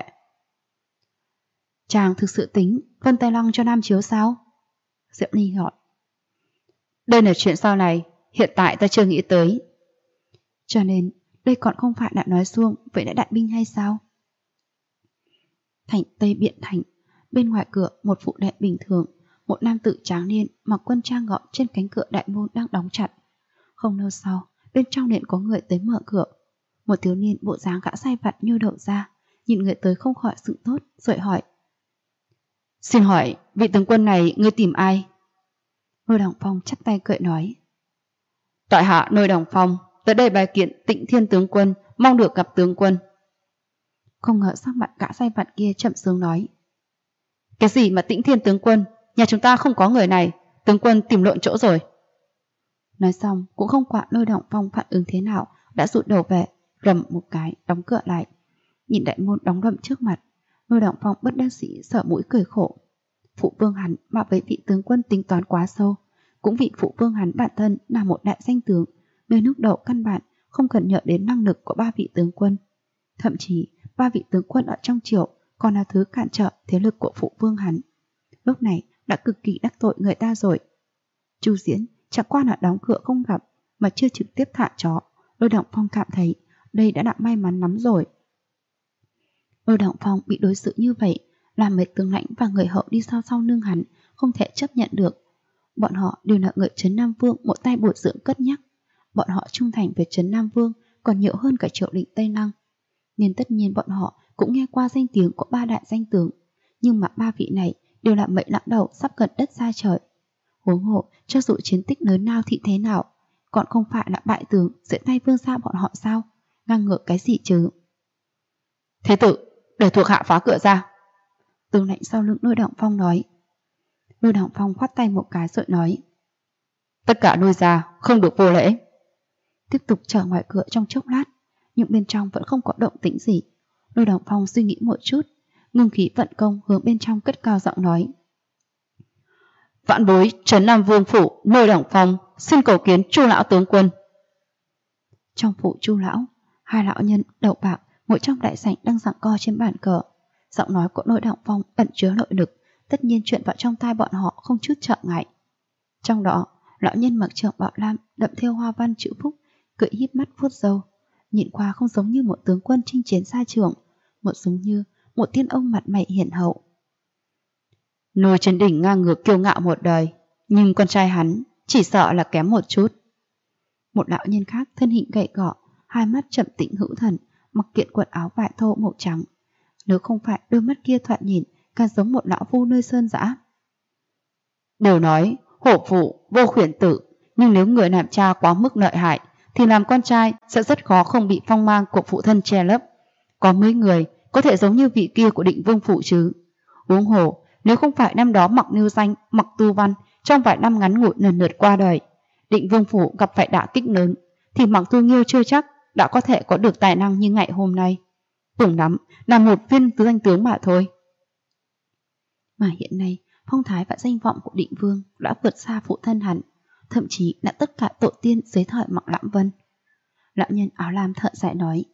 Chàng thực sự tính phân Tây Lăng cho Nam Chiếu sao? Diệu Ly hỏi. Đây là chuyện sau này, hiện tại ta chưa nghĩ tới. Cho nên đây còn không phải là nói suông với đại binh hay sao? Thành Tây Biện Thành, bên ngoài cửa một phụ đệ bình thường, một nam tử tráng niên mặc quân trang gọn trên cánh cửa đại môn đang đóng chặt. Không lâu sau, bên trong điện có người tới mở cửa. Một thiếu niên bộ dáng gã sai vặt như đậu ra, nhìn người tới không khỏi sửng sốt rồi hỏi, xin hỏi vị tướng quân này ngươi tìm ai? Lôi Đằng Phong chắp tay cười nói, tại hạ Lôi Đằng Phong tới đây bài kiện Tịnh Thiên tướng quân, mong được gặp tướng quân. Không ngờ sắc mặt gã sai vặt kia chậm xuống nói, cái gì mà Tịnh Thiên tướng quân, nhà chúng ta không có người này, tướng quân tìm lộn chỗ rồi. Nói xong cũng không quản Lôi Đằng Phong phản ứng thế nào, đã rụt đầu về, rầm một cái đóng cửa lại. Nhìn đại môn đóng đậm trước mặt, Lôi Đằng Phong bất đắc dĩ sợ mũi cười khổ. Phụ vương hắn mà với vị tướng quân tính toán quá sâu, cũng vì phụ vương hắn bản thân là một đại danh tướng, nơi lúc đầu căn bản không cần nhờ đến năng lực của ba vị tướng quân. Thậm chí ba vị tướng quân ở trong triều còn là thứ cản trở thế lực của phụ vương hắn. Lúc này đã cực kỳ đắc tội người ta rồi. Chu Diễn chẳng qua là đóng cửa không gặp mà chưa trực tiếp thả chó. Lôi Đằng Phong cảm thấy đây đã là may mắn lắm rồi. Lôi Đằng Phong bị đối xử như vậy, làm mấy tướng lãnh và người hậu đi sau sau lưng hắn không thể chấp nhận được. Bọn họ đều là người Trấn Nam Vương một tay bồi dưỡng cất nhắc. Bọn họ trung thành với Trấn Nam Vương còn nhiều hơn cả Triệu Định Tây Lăng. Nên tất nhiên bọn họ cũng nghe qua danh tiếng của ba đại danh tướng. Nhưng mà ba vị này đều là mệnh lãng đầu sắp gần đất xa trời. Huống hộ cho dù chiến tích lớn nào thì thế nào, còn không phải là bại tướng dưới tay vương gia bọn họ sao? Ngang ngược cái gì chứ? Thế tử, để thuộc hạ phá cửa ra. Tướng lãnh sau lưng Lôi Đằng Phong nói. Lôi Đằng Phong khoát tay một cái rồi nói, tất cả lui ra, không được vô lễ. Tiếp tục chờ ngoài cửa trong chốc lát, nhưng bên trong vẫn không có động tĩnh gì. Lôi Đằng Phong suy nghĩ một chút, ngưng khí vận công hướng bên trong cất cao giọng nói, vạn bối Trấn Nam Vương phủ Lôi Đằng Phong xin cầu kiến Chu lão tướng quân. Trong phủ Chu lão, hai lão nhân đầu bạc ngồi trong đại sảnh đang giằng co trên bàn cờ. Giọng nói của Lôi Đằng Phong ẩn chứa nội lực, tất nhiên chuyện vào trong tai bọn họ không chút trở ngại. Trong đó, lão nhân mặc trường bào lam đậm theo hoa văn chữ phúc, cười híp mắt vuốt râu, nhìn qua không giống như một tướng quân chinh chiến xa trường, một giống như một tiên ông mặt mày hiển hậu. Lôi Chấn Đình ngang ngược kiêu ngạo một đời, nhưng con trai hắn chỉ sợ là kém một chút. Một lão nhân khác thân hình gầy gò, hai mắt trầm tĩnh hữu thần, mặc kiện quần áo vải thô màu trắng. Nếu không phải đôi mắt kia thoạt nhìn càng giống một lão phu nơi sơn dã. Đều nói hổ phụ vô khuyển tử, nhưng nếu người làm cha quá mức lợi hại thì làm con trai sẽ rất khó không bị phong mang của phụ thân che lấp. Có mấy người có thể giống như vị kia của Định Vương phủ chứ. Huống hồ nếu không phải năm đó Mặc Nưu Danh, Mặc Tu Văn trong vài năm ngắn ngủi lần lượt qua đời, Định Vương phủ gặp phải đả kích lớn, thì Mặc Tu Nghiêu chưa chắc đã có thể có được tài năng như ngày hôm nay. Cùng lắm là một viên tứ danh tướng mà thôi. Mà hiện nay phong thái và danh vọng của Định Vương đã vượt xa phụ thân hắn, thậm chí là tất cả tổ tiên dưới thời Mặc Lãm Vân. Lão nhân áo lam thợ dài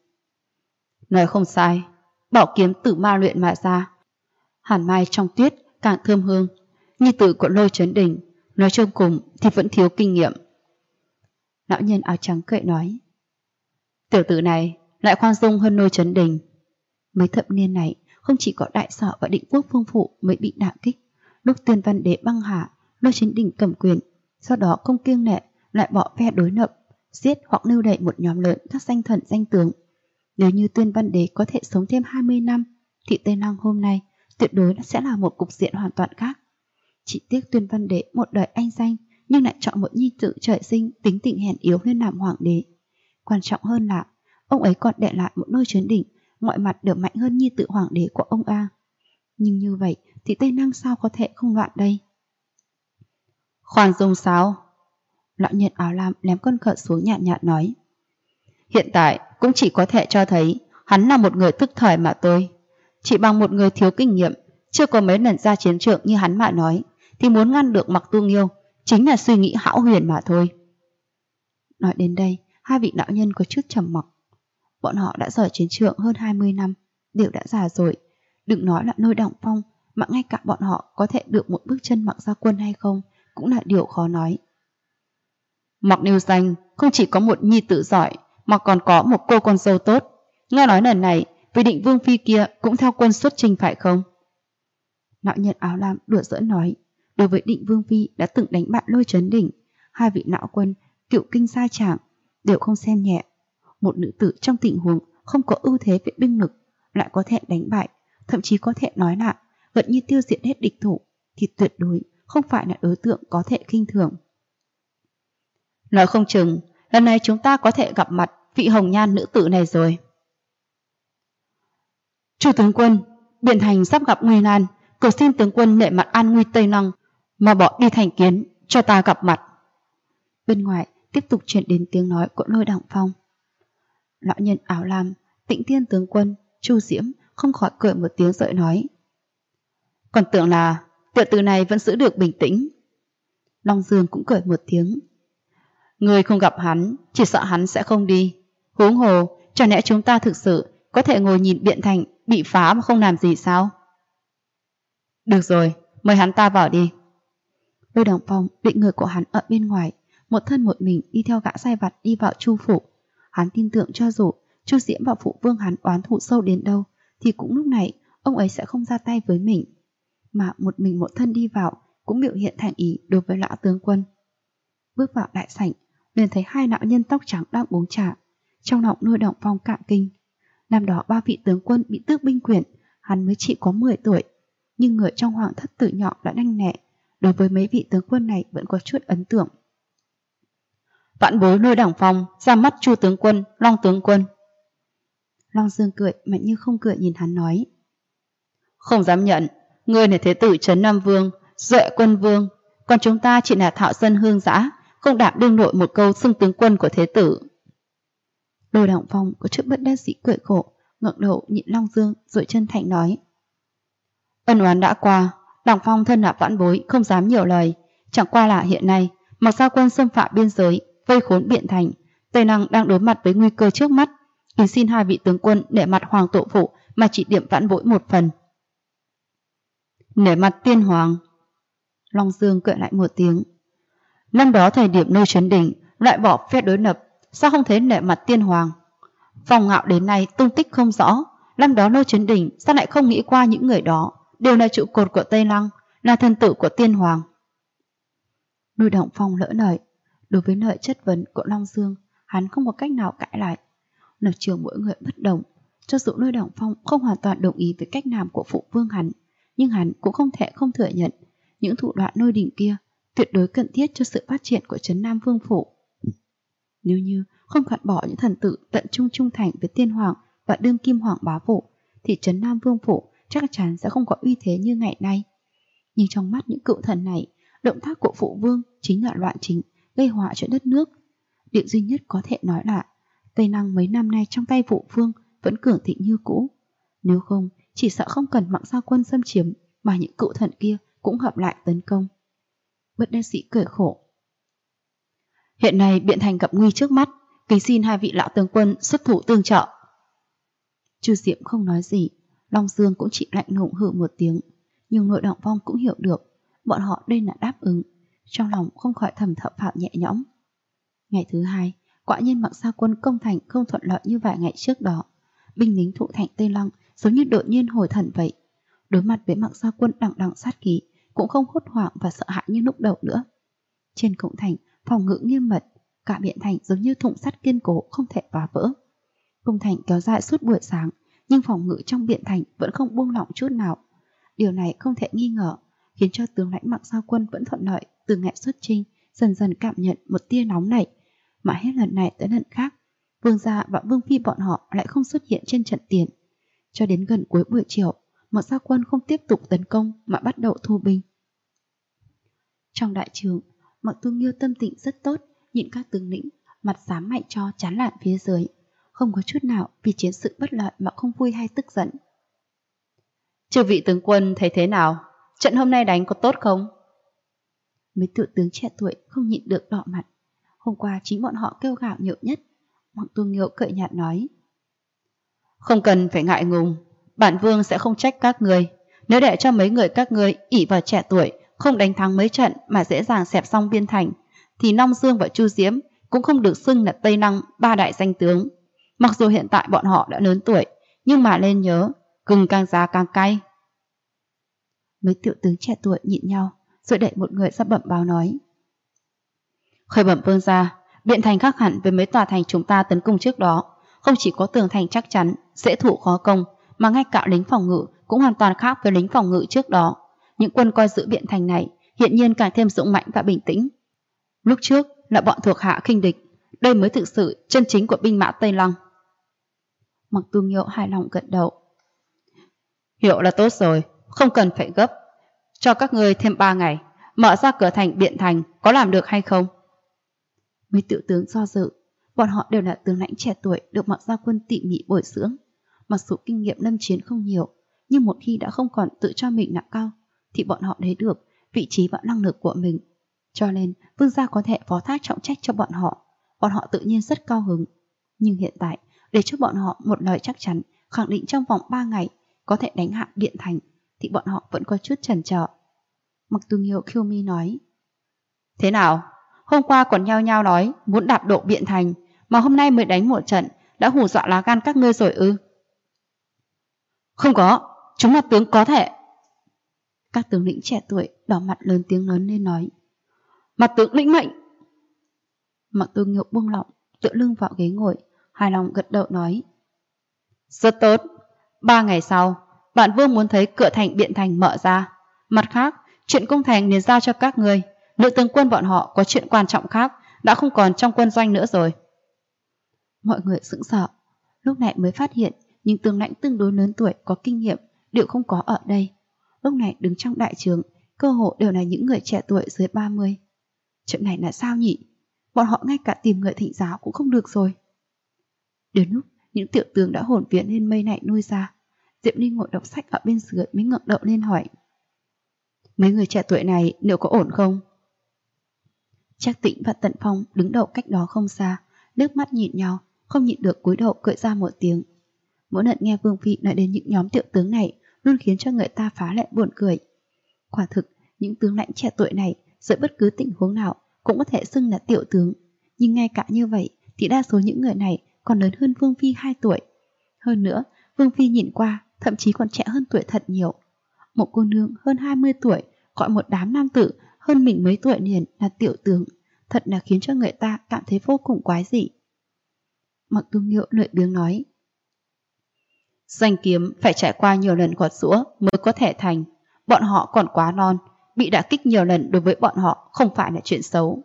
nói không sai, bảo kiếm từ ma luyện mà ra, hàn mai trong tuyết càng thơm hương. Nhi tử của Lôi Chấn Đình nói chung cùng thì vẫn thiếu kinh nghiệm. Lão nhân áo trắng cười nói, tiểu tử này lại khoan dung hơn Lôi Chấn Đình. Mấy thập niên này, không chỉ có Đại Sở và Định Quốc Vương Phủ mới bị đả kích. Lúc Tuyên Văn Đế băng hà, Lôi Chấn Đình cầm quyền, sau đó không kiêng nể lại bỏ phe đối lập, giết hoặc lưu đày một nhóm lớn các danh thần danh tướng. Nếu như Tuyên Văn Đế có thể sống thêm 20 năm, thì Tây Lăng hôm nay tuyệt đối sẽ là một cục diện hoàn toàn khác. Chỉ tiếc Tuyên Văn Đế một đời anh danh, nhưng lại chọn một nhi tử trời sinh tính tình hèn yếu lên làm hoàng đế. Quan trọng hơn là ông ấy còn để lại một Lôi Chấn Đình mọi mặt đều mạnh hơn nhi tử hoàng đế của ông a. Nhưng như vậy thì Tây Lăng sao có thể không loạn đây? Khoan dung sao? Lão nhân áo lam ném con cờ xuống nhạt nhạt nói. Hiện tại cũng chỉ có thể cho thấy hắn là một người tức thời mà thôi. Chỉ bằng một người thiếu kinh nghiệm, chưa có mấy lần ra chiến trường như hắn mà nói, thì muốn ngăn được Mặc Tu Nghiêu chính là suy nghĩ hão huyền mà thôi. Nói đến đây, hai vị lão nhân có chút trầm mặc. Bọn họ đã rời chiến trường hơn 20 năm, đều đã già rồi. Đừng nói là Lôi Đằng Phong, mà ngay cả bọn họ có thể được một bước chân Mặc Gia Quân hay không cũng là điều khó nói. Mặc Niêu Danh không chỉ có một nhi tử giỏi, mà còn có một cô con dâu tốt. Nghe nói lần này vì Định Vương Phi kia cũng theo quân xuất chinh phải không? Lão nhân áo lam đùa giỡn nói. Đối với Định Vương Phi đã từng đánh bại Lôi Chấn Đình, hai vị lão quân cựu kinh gia tràng đều không xem nhẹ. Một nữ tử trong tình huống không có ưu thế về binh lực lại có thể đánh bại, thậm chí có thể nói là gần như tiêu diệt hết địch thủ, thì tuyệt đối không phải là đối tượng có thể khinh thường. Nói không chừng lần này chúng ta có thể gặp mặt vị hồng nhan nữ tử này rồi. Chủ tướng quân, Biện Thành sắp gặp nguy nan, cầu xin tướng quân nể mặt an nguy Tây Lăng mà bỏ đi thành kiến cho ta gặp mặt. Bên ngoài tiếp tục truyền đến tiếng nói của Lôi Đằng Phong. Lão nhân áo lam, Tịnh Thiên tướng quân Chu Diễm không khỏi cười một tiếng rồi nói. Còn tưởng là tiểu tử này vẫn giữ được bình tĩnh. Long Dương cũng cười một tiếng. Người không gặp hắn, chỉ sợ hắn sẽ không đi. Huống hồ, chẳng lẽ chúng ta thực sự có thể ngồi nhìn Biện Thành bị phá mà không làm gì sao? Được rồi, mời hắn ta vào đi. Lôi Đằng Phong định người của hắn ở bên ngoài, một thân một mình đi theo gã sai vặt đi vào Chu phủ. Hắn tin tưởng cho dù Chu Diễm và phụ vương hắn oán thù sâu đến đâu, thì cũng lúc này ông ấy sẽ không ra tay với mình. Mà một mình một thân đi vào cũng biểu hiện thành ý đối với lão tướng quân. Bước vào đại sảnh, liền thấy hai lão nhân tóc trắng đang uống trà. Trong lòng Lôi Đằng Phong cạn kinh. Năm đó ba vị tướng quân bị tước binh quyền, hắn mới chỉ có 10 tuổi, nhưng người trong hoàng thất từ nhỏ đã đanh nẹ, đối với mấy vị tướng quân này vẫn có chút ấn tượng. Vạn bối Lôi Đằng Phong ra mắt Chu tướng quân, Long tướng quân. Long Dương cười mà như không cười nhìn hắn nói. Không dám nhận, ngươi là thế tử Trấn Nam Vương, Duệ Quân Vương, còn chúng ta chỉ là thạo dân hương dã, không đảm đương nội một câu xưng tướng quân của thế tử. Lôi Đằng Phong có chút bất đắc dĩ cười khổ, ngẩng đầu nhìn Long Dương rồi chân thành nói. Ân oán đã qua, Đằng Phong thân là vãn bối không dám nhiều lời, chẳng qua là hiện nay Mặc Gia Quân xâm phạm biên giới, vây khốn Biện Thành, Tây Lăng đang đối mặt với nguy cơ trước mắt, kính xin hai vị tướng quân để mặt hoàng tổ phụ mà chỉ điểm vãn bối một phần. Nể mặt tiên hoàng. Long Dương cười lại một tiếng. Năm đó thời điểm Lôi Chấn Đình loại bỏ phe đối lập, sao không thấy nể mặt tiên hoàng? Phong Ngạo đến nay tung tích không rõ, năm đó Lôi Chấn Đình sao lại không nghĩ qua những người đó đều là trụ cột của Tây Lăng, là thân tử của tiên hoàng. Lôi Đằng Phong lỡ lời. Đối với lời chất vấn của Long Dương, hắn không có cách nào cãi lại. Lập trường mỗi người bất đồng, cho dù Lôi Đằng Phong không hoàn toàn đồng ý với cách làm của phụ vương hắn, nhưng hắn cũng không thể không thừa nhận những thủ đoạn lôi đình kia tuyệt đối cần thiết cho sự phát triển của Trấn Nam Vương phủ. Nếu như không gạt bỏ những thần tử tận trung trung thành với tiên hoàng và đương kim hoàng bá phủ, thì Trấn Nam Vương phủ chắc chắn sẽ không có uy thế như ngày nay. Nhưng trong mắt những cựu thần này, động tác của phụ vương chính là loạn chính, gây họa cho đất nước. Điều duy nhất có thể nói là Tây Lăng mấy năm nay trong tay phụ vương vẫn cường thịnh như cũ. Nếu không, chỉ sợ không cần Mặc Gia Quân xâm chiếm mà những cựu thần kia cũng hợp lại tấn công. Bất đắc sĩ cười khổ. Hiện nay Biện Thành gặp nguy trước mắt, kính xin hai vị lão tướng quân xuất thủ tương trợ. Chu Diệm không nói gì, Long Dương cũng chỉ lạnh lùng hừ một tiếng, nhưng Lôi Đằng Phong cũng hiểu được bọn họ đây là đáp ứng, trong lòng không khỏi thầm thở phào nhẹ nhõm. Ngày thứ hai, quả nhiên Mặc Gia Quân công thành không thuận lợi như vài ngày trước đó. Binh lính thủ thành Tây Lăng giống như đột nhiên hồi thần vậy. Đối mặt với Mạc Gia Quân đằng đằng sát khí, cũng không hốt hoảng và sợ hãi như lúc đầu nữa. Trên cổng thành, phòng ngự nghiêm mật, cả biện thành giống như thùng sắt kiên cố không thể phá vỡ. Công thành kéo dài suốt buổi sáng, nhưng phòng ngự trong biện thành vẫn không buông lỏng chút nào. Điều này không thể nghi ngờ, khiến cho tướng lãnh Mạc Gia Quân vẫn thuận lợi từ ngày xuất chinh, dần dần cảm nhận một tia nóng nảy, mà hết lần này tới lần khác, Vương gia và Vương phi bọn họ lại không xuất hiện trên trận tiền. Cho đến gần cuối buổi chiều, Mạc Gia Quân không tiếp tục tấn công mà bắt đầu thu binh. Trong đại trường, Mạc Tu Nghiêu tâm tình rất tốt, nhìn các tướng lĩnh mặt xám mạnh cho chán lạn phía dưới, không có chút nào vì chiến sự bất lợi mà không vui hay tức giận. Chư vị tướng quân thấy thế nào? Trận hôm nay đánh có tốt không? Mấy tiểu tướng trẻ tuổi không nhịn được đỏ mặt. Hôm qua chính bọn họ kêu gào nhiều nhất. Mạc Tu Nghiêu cợt nhạt nói: Không cần phải ngại ngùng, bản vương sẽ không trách các người. Nếu để cho mấy người các ngươi ỷ vào trẻ tuổi, không đánh thắng mấy trận mà dễ dàng xẹp xong biên thành, thì Long Dương và Chu Diễm cũng không được xưng là Tây Lăng ba đại danh tướng. Mặc dù hiện tại bọn họ đã lớn tuổi, nhưng mà nên nhớ, gừng càng già càng cay. Mấy tiểu tướng trẻ tuổi nhịn nhau, rồi đẩy một người ra bẩm báo nói: Khởi bẩm vương gia, biện thành khác hẳn với mấy tòa thành chúng ta tấn công trước đó. Không chỉ có tường thành chắc chắn, dễ thủ khó công, mà ngay cả lính phòng ngự cũng hoàn toàn khác với lính phòng ngự trước đó. Những quân coi giữ biện thành này hiện nhiên càng thêm dũng mãnh và bình tĩnh. Lúc trước là bọn thuộc hạ khinh địch, đây mới thực sự chân chính của binh mã Tây Lăng. Mạc Tu Nghiêu hài lòng gật đầu: Hiểu là tốt rồi, không cần phải gấp. Cho các ngươi thêm 3 ngày, mở ra cửa thành biện thành, có làm được hay không? Mấy tiểu tướng do dự, bọn họ đều là tướng lãnh trẻ tuổi được Mạc Gia Quân tỉ mỉ bồi dưỡng. Mặc dù kinh nghiệm lâm chiến không nhiều, nhưng một khi đã không còn tự cho mình nặng cao, thì bọn họ thấy được vị trí và năng lực của mình. Cho nên vương gia có thể phó thác trọng trách cho bọn họ tự nhiên rất cao hứng. Nhưng hiện tại, để cho bọn họ một lời chắc chắn, khẳng định trong vòng 3 ngày có thể đánh hạ biện thành, thì bọn họ vẫn có chút chần chờ. Mạc Tu Nghiêu khiêu mi nói: Thế nào? Hôm qua còn nhao nhao nói muốn đạp độ biện thành, mà hôm nay mới đánh một trận đã hù dọa lá gan các ngươi rồi ư? Không có, chúng là tướng có thể. Các tướng lĩnh trẻ tuổi đỏ mặt lớn tiếng lớn lên nói: Mặt tướng lĩnh mệnh. Mạc Tu Nghiêu buông lỏng, tựa lưng vào ghế ngồi, hài lòng gật đầu nói: Rất tốt. 3 ngày sau, bản vương muốn thấy cửa thành biện thành mở ra. Mặt khác, chuyện công thành liền giao cho các ngươi. Nữ tướng quân bọn họ có chuyện quan trọng khác, đã không còn trong quân doanh nữa rồi. Mọi người sững sờ, lúc này mới phát hiện những tướng lãnh tương đối lớn tuổi có kinh nghiệm đều không có ở đây. Lúc này đứng trong đại trường, cơ hội đều là những người trẻ tuổi dưới 30. Chuyện này là sao nhỉ? Bọn họ ngay cả tìm người thỉnh giáo cũng không được rồi. Đến lúc những tiểu tướng đã hồn vía lên mây này nuôi ra, Diệp Ly ngồi đọc sách ở bên dưới mới ngẩng đầu lên hỏi: Mấy người trẻ tuổi này liệu có ổn không? Trác Tĩnh và Tần Phong đứng đầu cách đó không xa, nước mắt nhìn nhau, không nhịn được cúi đầu cười ra một tiếng. Mỗi lần nghe Vương Phi nói đến những nhóm tiểu tướng này luôn khiến cho người ta phá lệ buồn cười. Quả thực, những tướng lãnh trẻ tuổi này dưới bất cứ tình huống nào cũng có thể xưng là tiểu tướng, nhưng ngay cả như vậy thì đa số những người này còn lớn hơn Vương Phi 2 tuổi. Hơn nữa, Vương Phi nhìn qua thậm chí còn trẻ hơn tuổi thật nhiều. Một cô nương hơn 20 tuổi gọi một đám nam tử hơn mình mấy tuổi liền là tiểu tướng, thật là khiến cho người ta cảm thấy vô cùng quái dị. Mạc Tu Nghiêu lười biếng nói: Danh kiếm phải trải qua nhiều lần gọt giũa mới có thể thành. Bọn họ còn quá non, bị đả kích nhiều lần đối với bọn họ không phải là chuyện xấu.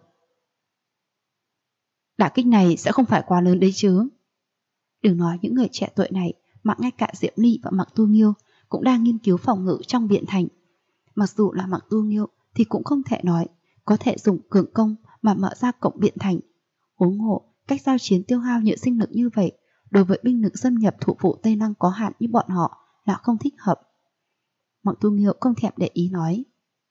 Đả kích này sẽ không phải quá lớn đấy chứ. Đừng nói những người trẻ tuổi này, mà ngay cả Diệp Ly và Mạc Tu Nghiêu cũng đang nghiên cứu phòng ngự trong biện thành. Mặc dù là Mạc Tu Nghiêu thì cũng không thể nói có thể dùng cường công mà mở ra cổng biện thành. Huống hồ, cách giao chiến tiêu hao nhiều sinh lực như vậy đối với binh lực xâm nhập thủ phủ Tây Lăng có hạn như bọn họ là không thích hợp. Mạc Tu Nghiêu không thèm để ý nói: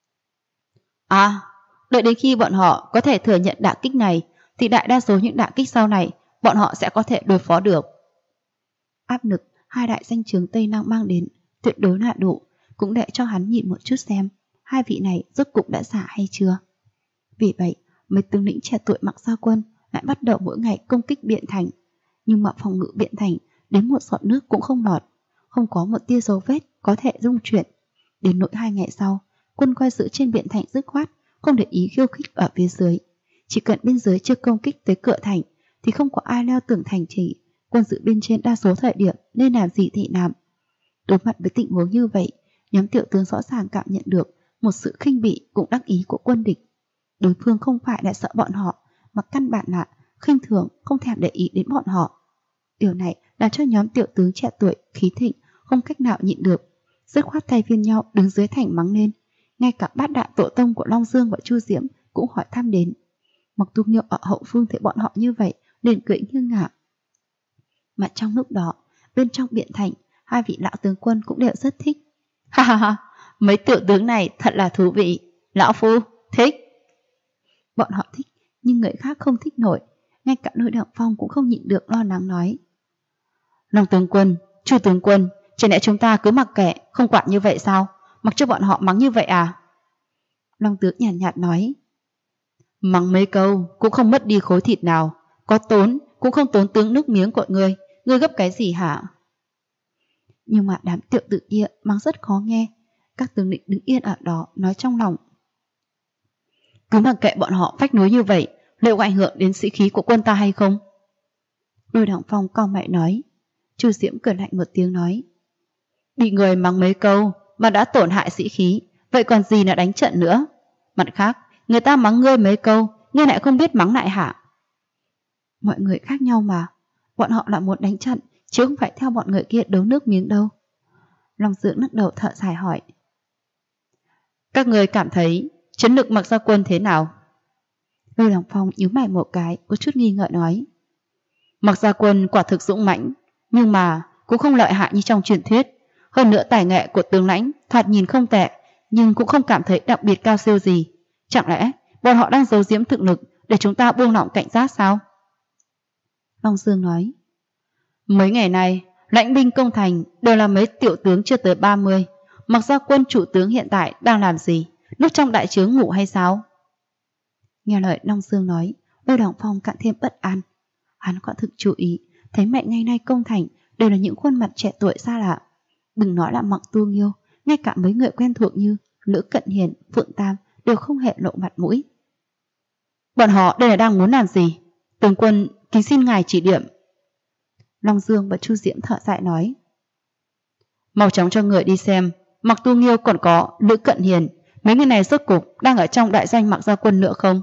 Đợi đến khi bọn họ có thể thừa nhận đả kích này thì đại đa số những đả kích sau này bọn họ sẽ có thể đối phó được. Áp lực 2 đại danh tướng Tây Lăng mang đến tuyệt đối là đủ, cũng để cho hắn nhìn một chút xem 2 vị này rốt cục đã giả hay chưa. Vì vậy, mấy tướng lĩnh trẻ tuổi Mạc Gia Quân lại bắt đầu mỗi ngày công kích biện thành, nhưng mà phòng ngự biện thành đến một giọt nước cũng không lọt. không có một tia dấu vết có thể dung chuyển. Đến nỗi 2 ngày sau, quân coi giữ trên Biện Thành dứt khoát, không để ý khiêu khích ở phía dưới. Chỉ cần bên dưới chưa công kích tới cửa thành, thì không có ai leo tường thành trì. Quân dự bên trên đa số thời điểm nên làm gì thì làm. Đối mặt với tình huống như vậy, nhóm tiểu tướng rõ ràng cảm nhận được một sự khinh bỉ cũng đắc ý của quân địch. Đối phương không phải là sợ bọn họ, mà căn bản là khinh thường, không thèm để ý đến bọn họ. Điều này làm cho nhóm tiểu tướng trẻ tuổi khí thịnh không cách nào nhịn được, dứt khoát thay phiên nhau đứng dưới thành mắng lên. Ngay cả bát đại tổ tông của Long Dương và Chu Diễm cũng hỏi thăm đến. Mặc Tu Nghiêu ở hậu phương thấy bọn họ như vậy liền cười nghiêng ngả. Mà trong lúc đó, bên trong Biện Thành, 2 vị lão tướng quân cũng đều rất thích. Ha ha ha, mấy tiểu tướng này thật là thú vị, lão phu thích. Bọn họ thích, nhưng người khác không thích nổi. Ngay cả Lôi Đạo Phong cũng không nhịn được lo lắng nói. Long tướng quân, Chu tướng quân, chẳng lẽ chúng ta cứ mặc kệ, không quản như vậy sao? Mặc cho bọn họ mắng như vậy à? Long tướng nhàn nhạt nói. Mắng mấy câu cũng không mất đi khối thịt nào, có tốn cũng không tốn tướng nước miếng của ngươi gấp cái gì hả? Nhưng mà đám tiểu tử kia mắng rất khó nghe. Các tướng lĩnh đứng yên ở đó nói trong lòng. Cứ mặc kệ bọn họ phách nối như vậy, liệu có ảnh hưởng đến sĩ khí của quân ta hay không? Lôi Đạo Phong cau mày nói. Chu Diễm cười lạnh một tiếng nói. Bị người mắng mấy câu mà đã tổn hại sĩ khí, vậy còn gì là đánh trận nữa? Mặt khác, người ta mắng ngươi mấy câu, ngươi lại không biết mắng lại hả? Mọi người khác nhau mà, bọn họ là muốn đánh trận, chứ không phải theo bọn người kia đấu nước miếng đâu. Long Dương lắc đầu thở dài hỏi. Các người cảm thấy chiến lực Mặc Gia Quân thế nào? Lôi Đạo Phong nhíu mày một cái, có chút nghi ngờ nói. Mặc Gia Quân quả thực dũng mãnh, nhưng mà cũng không lợi hại như trong truyền thuyết. Hơn nữa tài nghệ của tướng lãnh thoạt nhìn không tệ, nhưng cũng không cảm thấy đặc biệt cao siêu gì. Chẳng lẽ bọn họ đang giấu giếm thực lực để chúng ta buông lỏng cảnh giác sao? Long Dương nói. Mấy ngày nay, lãnh binh công thành đều là mấy tiểu tướng chưa tới 30. Mặc Gia Quân chủ tướng hiện tại đang làm gì? Núp trong đại trướng ngủ hay sao? Nghe lời Long Dương nói, Lôi Đạo Phong càng thêm bất an. Hắn quả thực chú ý, thấy mẹ ngày nay công thành đều là những khuôn mặt trẻ tuổi xa lạ. Đừng nói là Mặc Tu Nghiêu, ngay cả mấy người quen thuộc như Lữ Cận Hiền, Phượng Tam đều không hề lộ mặt mũi. Bọn họ đây là đang muốn làm gì? Tướng quân kính xin ngài chỉ điểm. Long Dương và Chu Diễm thở dài nói. Mau chóng cho người đi xem, Mặc Tu Nghiêu còn có Lữ Cận Hiền, mấy người này rốt cục đang ở trong đại danh Mặc Gia Quân nữa không?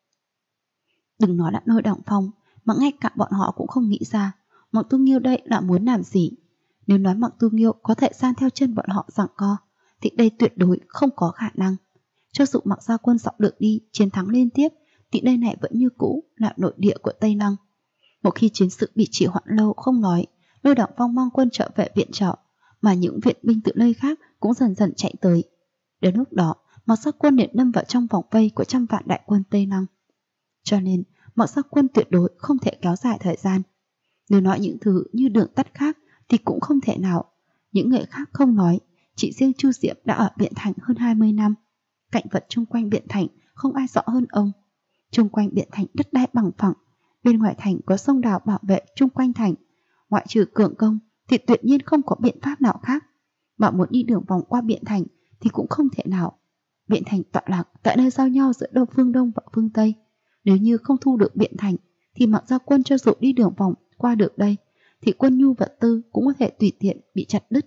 Đừng nói là Lôi Đạo Phong, mà ngay cả bọn họ cũng không nghĩ ra Mặc Tu Nghiêu đây là muốn làm gì. Nếu nói Mặc Tu Nghiêu có thể san theo chân bọn họ giằng co, thì đây tuyệt đối không có khả năng. Cho dù Mặc Gia Quân dọc được đi chiến thắng liên tiếp, thì đây này vẫn như cũ là nội địa của Tây Lăng. Một khi chiến sự bị trì hoãn lâu không nói, Lôi Đạo Phong mang quân trở về viện trợ, mà những viện binh từ nơi khác cũng dần dần chạy tới. Đến lúc đó, Mặc Gia Quân liền đâm vào trong vòng vây của trăm vạn đại quân Tây Lăng. Cho nên, Mặc Gia Quân tuyệt đối không thể kéo dài thời gian. Nếu nói những thứ như đường tắt khác thì cũng không thể nào. Những người khác không nói, chỉ riêng Chu Diệm đã ở Biện Thành hơn 20 năm. Cảnh vật chung quanh Biện Thành không ai rõ hơn ông. Chung quanh Biện Thành đất đai bằng phẳng, bên ngoài thành có sông đào bảo vệ chung quanh thành. Ngoại trừ cường công thì tuyệt nhiên không có biện pháp nào khác. Mà muốn đi đường vòng qua Biện Thành thì cũng không thể nào. Biện Thành tọa lạc tại nơi giao nhau giữa phương Đông và phương Tây. Nếu như không thu được Biện Thành thì Mặc Gia Quân cho dù đi đường vòng qua được đây thì quân nhu vật tư cũng có thể tùy tiện bị chặt đứt.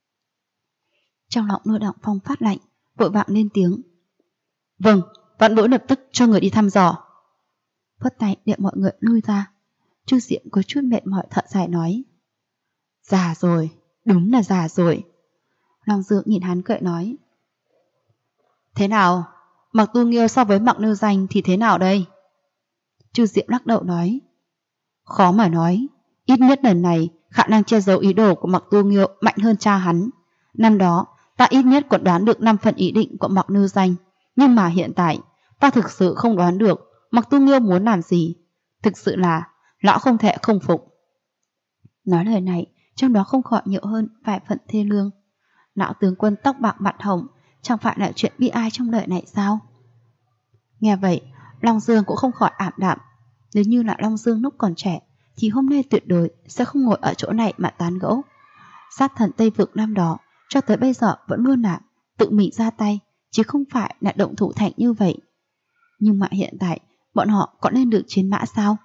Trong lòng Lôi Đạo Phong phát lạnh, vội vàng lên tiếng. Vâng, Vạn Bối lập tức cho người đi thăm dò. Phất tay để mọi người lui ra. Chu Diệm có chút mệt mỏi thở dài nói. Già rồi, đúng là già rồi. Long Dương nhìn hắn cười nói. Thế nào? Mặc Tu Nghiêu so với Mặc Nưu Danh thì thế nào đây? Chu Diệm lắc đầu nói. Khó mà nói, ít nhất lần này khả năng che giấu ý đồ của Mặc Tu Nghiêu mạnh hơn cha hắn. Năm đó ta ít nhất còn đoán được 5 phần ý định của Mặc Nưu Danh, nhưng mà hiện tại ta thực sự không đoán được Mặc Tu Nghiêu muốn làm gì. Thực sự là lão không thể không phục. Nói lời này, trong đó không khỏi nhiều hơn vài phần thê lương. Lão tướng quân tóc bạc mặt hồng, chẳng phải là chuyện bi ai trong đời này sao? Nghe vậy, Long Dương cũng không khỏi ảm đạm. Nếu như là Long Dương lúc còn trẻ thì hôm nay tuyệt đối sẽ không ngồi ở chỗ này mà tán gẫu. sát thần Tây Vực năm đó cho tới bây giờ vẫn luôn là tự mình ra tay, chứ không phải là động thủ thành như vậy. Nhưng mà hiện tại bọn họ có nên được chiến mã sao?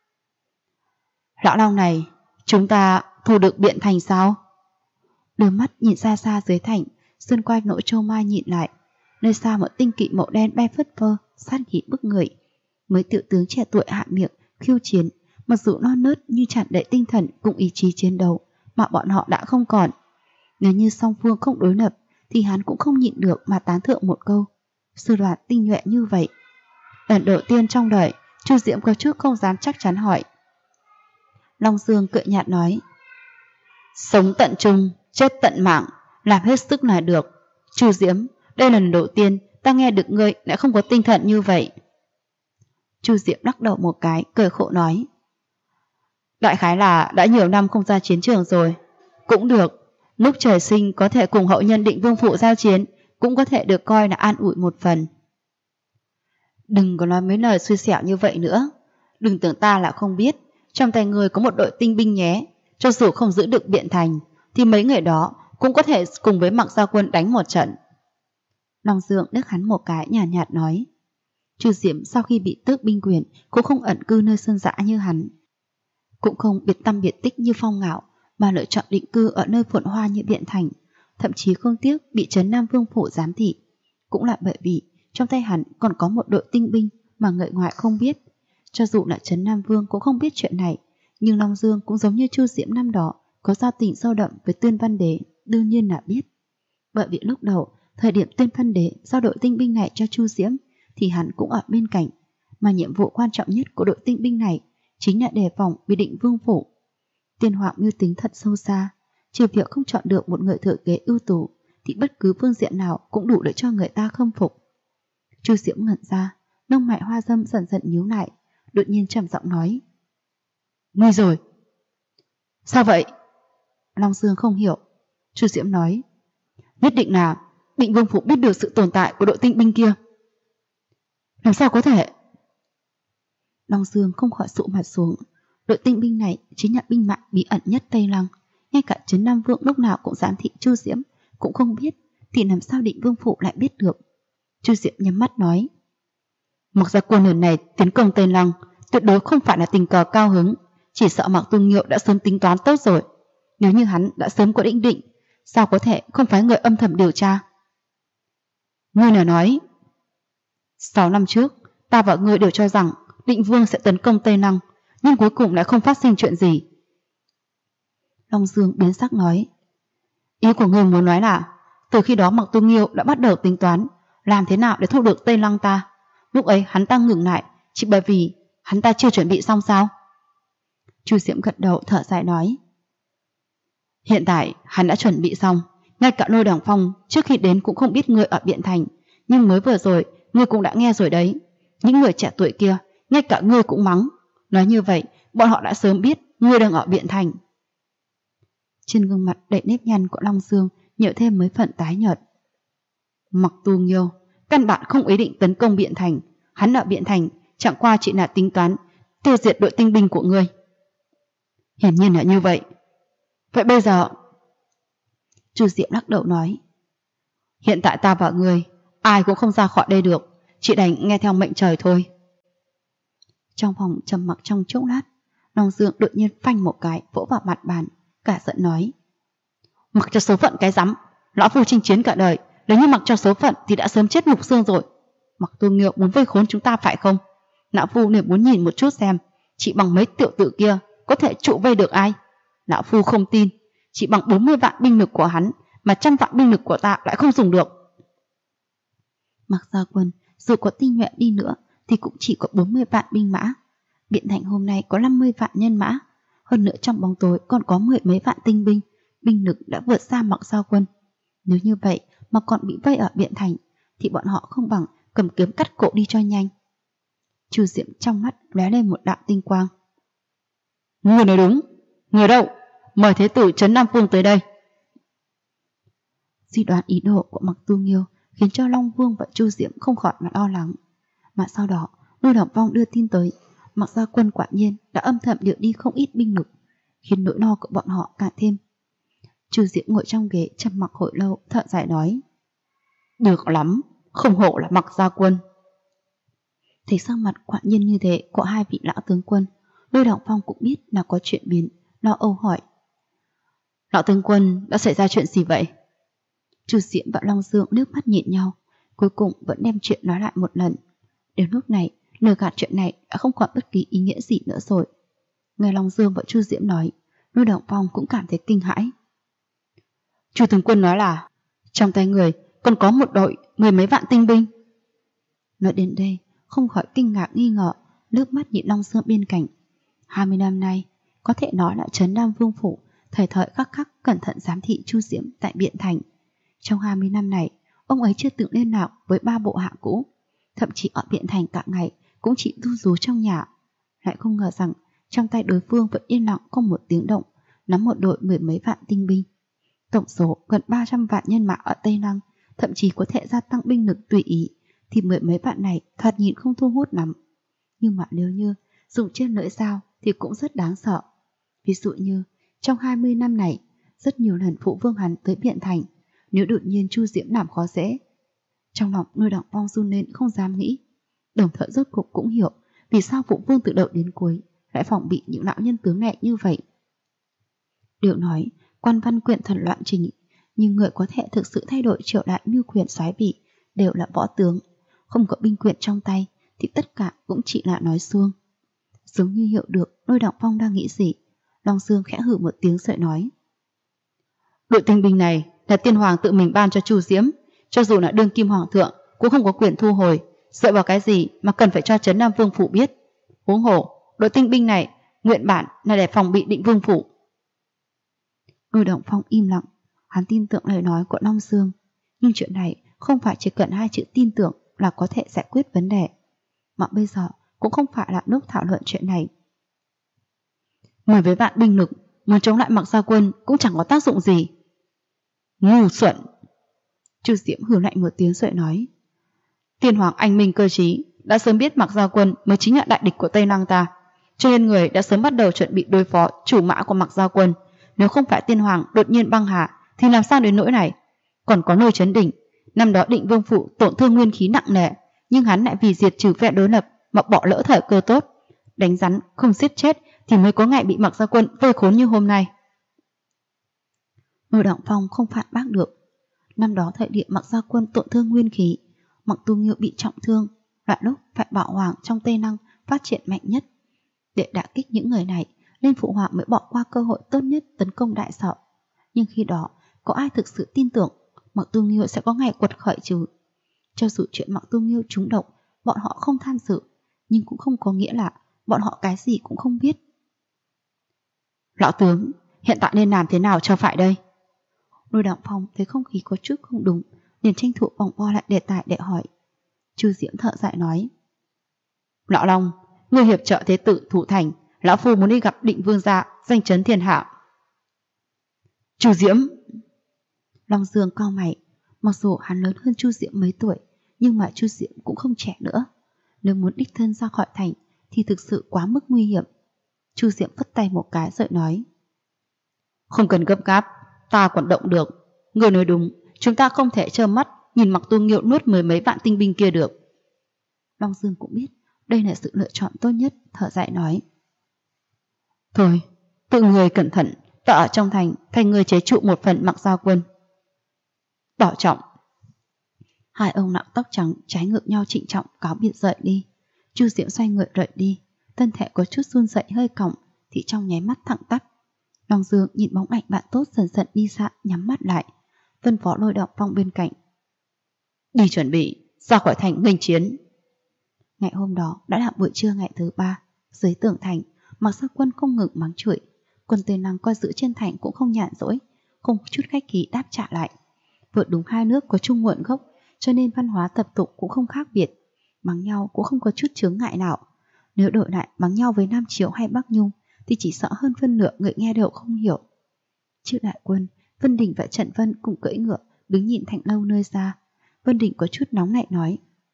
Lão Long này, chúng ta thu được Biện Thành sao? Đôi mắt nhìn xa xa dưới thành, xuyên qua nỗi trâu mai nhìn lại, nơi xa một tinh kỵ màu đen bay phất phơ, sát khí bức người. Mấy tiểu tướng trẻ tuổi hạ miệng khiêu chiến, mặc dù non nớt nhưng tràn đầy tinh thần cùng ý chí chiến đấu mà bọn họ đã không còn. Nếu như song phương không đối lập thì hắn cũng không nhịn được mà tán thưởng một câu: sư đoàn tinh nhuệ như vậy. Lần đầu tiên trong đời, Chu Diễm có chút không dám chắc chắn hỏi. Long Dương cười nhạt nói: sống tận trung, chết tận mạng, làm hết sức là được. Chu Diễm, đây là lần đầu tiên ta nghe được ngươi lại không có tinh thần như vậy. Chu Diễm lắc đầu một cái, cười khổ nói: đại khái là đã nhiều năm không ra chiến trường rồi. Cũng được, lúc trời sinh có thể cùng hậu nhân Định Vương Phủ giao chiến, cũng có thể được coi là an ủi một phần. Đừng có nói mấy lời xui xẻo như vậy nữa. Đừng tưởng ta là không biết, trong tay người có một đội tinh binh nhé. Cho dù không giữ được Biện Thành thì mấy người đó cũng có thể cùng với Mặc Gia Quân đánh một trận. Long Dương liếc hắn một cái, nhàn nhạt nói. Chu Diễm sau khi bị tước binh quyền cũng không ẩn cư nơi sơn dã như hắn, cũng không biệt tâm biệt tích như Phong Ngạo, mà lựa chọn định cư ở nơi phồn hoa như Biện Thành, thậm chí không tiếc bị Trấn Nam Vương Phủ giám thị. Cũng là bởi vì trong tay hắn còn có một đội tinh binh mà người ngoài không biết. Cho dù là Trấn Nam Vương cũng không biết chuyện này, nhưng Long Dương cũng giống như Chu Diễm năm đó có giao tình sâu đậm với Tuyên Văn Đế, đương nhiên là biết. Bởi vì lúc đầu, thời điểm Tuyên Văn Đế giao đội tinh binh này cho Chu Diễm thì hắn cũng ở bên cạnh, mà nhiệm vụ quan trọng nhất của đội tinh binh này chính là đề phòng bị Định Vương Phủ. Tiên Hoàng mưu tính thật sâu xa, trừ việc không chọn được một người thừa kế ưu tú thì bất cứ phương diện nào cũng đủ để cho người ta khâm phục. Chu Diễm ngẩn ra, lông mày hoa dâm dần dần nhíu lại, đột nhiên trầm giọng nói: nguy rồi. Sao vậy? Long Dương không hiểu. Chu Diễm nói: nhất định là Định Vương Phủ biết được sự tồn tại của đội tinh binh kia. Làm sao có thể? Long Dương không khỏi sụ mặt xuống. Đội tinh binh này chính là binh mạng bí ẩn nhất Tây Lăng, ngay cả Trấn Nam Vương lúc nào cũng giám thị Chu Diễm cũng không biết, thì làm sao Định Vương Phủ lại biết được? Chu Diễm nhắm mắt nói: Mặc Gia Quân lần này tiến công Tây Lăng tuyệt đối không phải là tình cờ cao hứng, chỉ sợ Mạc Tu Nghiêu đã sớm tính toán tốt rồi. Nếu như hắn đã sớm có định, sao có thể không phái người âm thầm điều tra? Ngươi nào nói 6 năm trước ta và ngươi đều cho rằng Định Vương sẽ tấn công Tây Lăng, nhưng cuối cùng lại không phát sinh chuyện gì. Long Dương biến sắc nói: ý của ngươi muốn nói là từ khi đó Mạc Tu Nghiêu đã bắt đầu tính toán làm thế nào để thu được Tây Lăng ta. Lúc ấy hắn ta ngừng lại chỉ bởi vì hắn ta chưa chuẩn bị xong sao? Chu Diễm gật đầu thở dài nói: hiện tại hắn đã chuẩn bị xong, ngay cả Lôi Đằng Phong trước khi đến cũng không biết ngươi ở Biện Thành, nhưng mới vừa rồi ngươi cũng đã nghe rồi đấy. Những người trẻ tuổi kia ngay cả ngươi cũng mắng. Nói như vậy bọn họ đã sớm biết ngươi đang ở Biện Thành. Trên gương mặt đầy nếp nhăn của Long Dương nhiều thêm mấy phần tái nhợt. Mặc Tu Nghiêu căn bản không ý định tấn công Biện Thành, hắn ở Biện Thành chẳng qua chỉ là tính toán tiêu diệt đội tinh binh của ngươi. Hiển nhiên là như vậy. Vậy bây giờ? Chu Diệm lắc đầu nói: hiện tại ta và ngươi ai cũng không ra khỏi đây được, chỉ đành nghe theo mệnh trời thôi. Trong phòng trầm mặc trong chốc lát, Long Dương đột nhiên phanh một cái vỗ vào mặt bàn, cả giận nói: mặc cho số phận cái rắm, lão phu chinh chiến cả đời, nếu như mặc cho số phận thì đã sớm chết mục xương rồi. Mặc Tu Nghiêu muốn vây khốn chúng ta phải không? Lão phu nếu muốn nhìn một chút xem chỉ bằng mấy tiểu tử kia có thể trụ vây được ai. Lão phu không tin chỉ bằng 40 vạn binh lực của hắn mà 100 vạn binh lực của ta lại không dùng được. Mặc Gia Quân dù có tinh nhuệ đi nữa thì cũng chỉ có 40 vạn binh mã. Biện Thành hôm nay có 50 vạn nhân mã, hơn nữa trong bóng tối còn có 10 mấy vạn tinh binh, binh lực đã vượt xa Mặc Gia Quân. Nếu như vậy mà còn bị vây ở Biện Thành thì bọn họ không bằng cầm kiếm cắt cổ đi cho nhanh. Chu Diệm trong mắt lóe lên một đạo tinh quang. Người nói đúng. Người đâu? Mời Thế tử Trấn Nam Vương tới đây. Suy đoán ý đồ của Mặc Tu Nghiêu khiến cho Long Vương và Chu Diệm không khỏi mà lo lắng. Mà sau đó Lôi Đằng Phong đưa tin tới Mặc Gia Quân quả nhiên đã âm thầm điều đi không ít binh lực, khiến nỗi lo của bọn họ càng thêm. Chu Diễm ngồi trong ghế trầm mặc hồi lâu, thở dài nói: Được lắm, không hổ là Mặc Gia Quân. Thấy sắc mặt quả nhiên như thế của hai vị lão tướng quân, Lôi Đằng Phong cũng biết là có chuyện biến, lo âu hỏi: Lão tướng quân, đã xảy ra chuyện gì vậy? Chu Diễm và Long Dương nước mắt nhìn nhau, cuối cùng vẫn đem chuyện nói lại một lần. Đến lúc này, lời gạt chuyện này đã không còn bất kỳ ý nghĩa gì nữa rồi. Nghe Long Dương và Chu Diễm nói, Lôi Đằng Phong cũng cảm thấy kinh hãi. Chu tướng quân nói là trong tay người còn có một đội 10 mấy vạn tinh binh. Nói đến đây, không khỏi kinh ngạc nghi ngờ, nước mắt nhìn Long Dương bên cạnh. 20 năm nay, có thể nói là trấn Nam Vương phủ thời thời khắc khắc cẩn thận giám thị Chu Diễm tại Biện Thành. Trong 20 năm này, ông ấy chưa từng liên lạc với 3 bộ hạ cũ, thậm chí ở Biện Thành cả ngày cũng chỉ ru rú trong nhà. Lại không ngờ rằng trong tay đối phương vẫn yên lặng không một tiếng động, nắm một đội 10 mấy vạn tinh binh. Tổng số gần 300 vạn nhân mã ở Tây Lăng, thậm chí có thể gia tăng binh lực tùy ý, thì 10 mấy vạn này thoạt nhìn không thu hút lắm. Nhưng mà nếu như dùng trên lưỡi dao thì cũng rất đáng sợ. Ví dụ như trong 20 năm này, rất nhiều lần phụ vương hắn tới Biện Thành, nếu đột nhiên Chu Diễm làm khó dễ. Trong lòng Lôi Đằng Phong run lên không dám nghĩ. Đồng thời rốt cuộc cũng hiểu vì sao phụ vương từ đầu đến cuối lại phòng bị những lão nhân tướng này như vậy. Điều nói quan văn quyền thần loạn trình, nhưng người có thể thực sự thay đổi triều đại mưu quyền soái vị đều là võ tướng. Không có binh quyền trong tay thì tất cả cũng chỉ là nói suông. Giống như hiểu được Lôi Đằng Phong đang nghĩ gì, Long Dương khẽ hử một tiếng rồi nói: Đội tinh binh này là tiên hoàng tự mình ban cho Chu Diễm, cho dù là đương kim hoàng thượng cũng không có quyền thu hồi. Dựa vào cái gì mà cần phải cho trấn Nam Vương phủ biết? Huống hồ đội tinh binh này nguyện bản là để phòng bị Định Vương phủ. Lôi Đằng Phong im lặng, hắn tin tưởng lời nói của Long Dương, nhưng chuyện này không phải chỉ cần 2 chữ tin tưởng là có thể giải quyết vấn đề, mà bây giờ cũng không phải là lúc thảo luận chuyện này. 10 với vạn binh lực muốn chống lại Mặc Gia Quân cũng chẳng có tác dụng gì. Ngu xuẩn! Chu Diễm hừ lạnh một tiếng rồi nói: Tiên hoàng anh minh cơ trí, đã sớm biết Mặc Gia Quân mới chính là đại địch của Tây Lăng ta, cho nên người đã sớm bắt đầu chuẩn bị đối phó chủ mã của Mặc Gia Quân. Nếu không phải tiên hoàng đột nhiên băng hà thì làm sao đến nỗi này? Còn có Lôi Chấn Đỉnh, năm đó Định Vương phủ tổn thương nguyên khí nặng nề, nhưng hắn lại vì diệt trừ phe đối lập mà bỏ lỡ thời cơ tốt. Đánh rắn không giết chết thì mới có ngày bị Mặc Gia Quân vây khốn như hôm nay. Lôi Đằng Phong không phản bác được. Năm đó thời điểm Mặc Gia Quân tổn thương nguyên khí, Mặc Tu Nghiêu bị trọng thương, loại lúc phải bảo hoàng trong Tây Lăng phát triển mạnh nhất. Để đả kích những người này, nên phụ hoàng mới bỏ qua cơ hội tốt nhất tấn công đại sở. Nhưng khi đó, có ai thực sự tin tưởng Mặc Tu Nghiêu sẽ có ngày quật khởi chứ? Cho dù chuyện Mặc Tu Nghiêu trúng độc, bọn họ không tham dự, nhưng cũng không có nghĩa là bọn họ cái gì cũng không biết. Lão tướng, hiện tại nên làm thế nào cho phải đây? Lôi Đằng Phong thấy không khí có chút không đúng, liền tranh thủ vòng vo lại đề tài để hỏi. Chu Diễm thở dài nói: Lão Long, người hiệp trợ thế tử thủ thành, lão phu muốn đi gặp Định Vương gia, danh chấn thiên hạ. Chu Diễm! Long Dương cau mày, mặc dù hắn lớn hơn Chu Diễm mấy tuổi, nhưng mà Chu Diễm cũng không trẻ nữa. Nếu muốn đích thân ra khỏi thành thì thực sự quá mức nguy hiểm. Chu Diễm phất tay một cái rồi nói: Không cần gấp gáp, ta còn động được. Người nói đúng, chúng ta không thể trơ mắt nhìn Mặc Tu Nghiêu nuốt 10 mấy vạn tinh binh kia được. Long Dương cũng biết đây là sự lựa chọn tốt nhất, thở dài nói: Thôi, tự người cẩn thận, ta ở trong thành thành người chế trụ một phần Mặc Gia Quân. Bảo trọng. Hai ông nặng tóc trắng trái ngược nhau trịnh trọng cáo biệt rời đi. Chu Diễm xoay người rời đi, thân thể có chút run rẩy hơi còng, thì trong nháy mắt thẳng tắp. Long Dương nhìn bóng ảnh bạn tốt dần dần đi xa, nhắm mắt lại, phân phó Lôi Đằng Phong bên cạnh: Đi chuẩn bị, ra khỏi thành nghênh chiến. Ngày hôm đó đã là buổi trưa ngày thứ 3, dưới tường thành, Mặc Gia Quân không ngừng mắng chửi. Quân Tây Lăng coi giữ trên thành cũng không nhàn rỗi, không chút khách khí đáp trả lại. Vừa đúng hai nước có chung nguồn gốc, cho nên văn hóa tập tục cũng không khác biệt, mắng nhau cũng không có chút chướng ngại nào. Nếu đổi lại mắng nhau với Nam Chiếu hay Bắc Nhung thì chỉ sợ hơn phân nửa người nghe đều không hiểu. Trước đại quân, Vân Đình và Trần Vân cùng cưỡi ngựa đứng nhìn Thành Lâu nơi xa. Vân Đình có chút nóng nảy nói: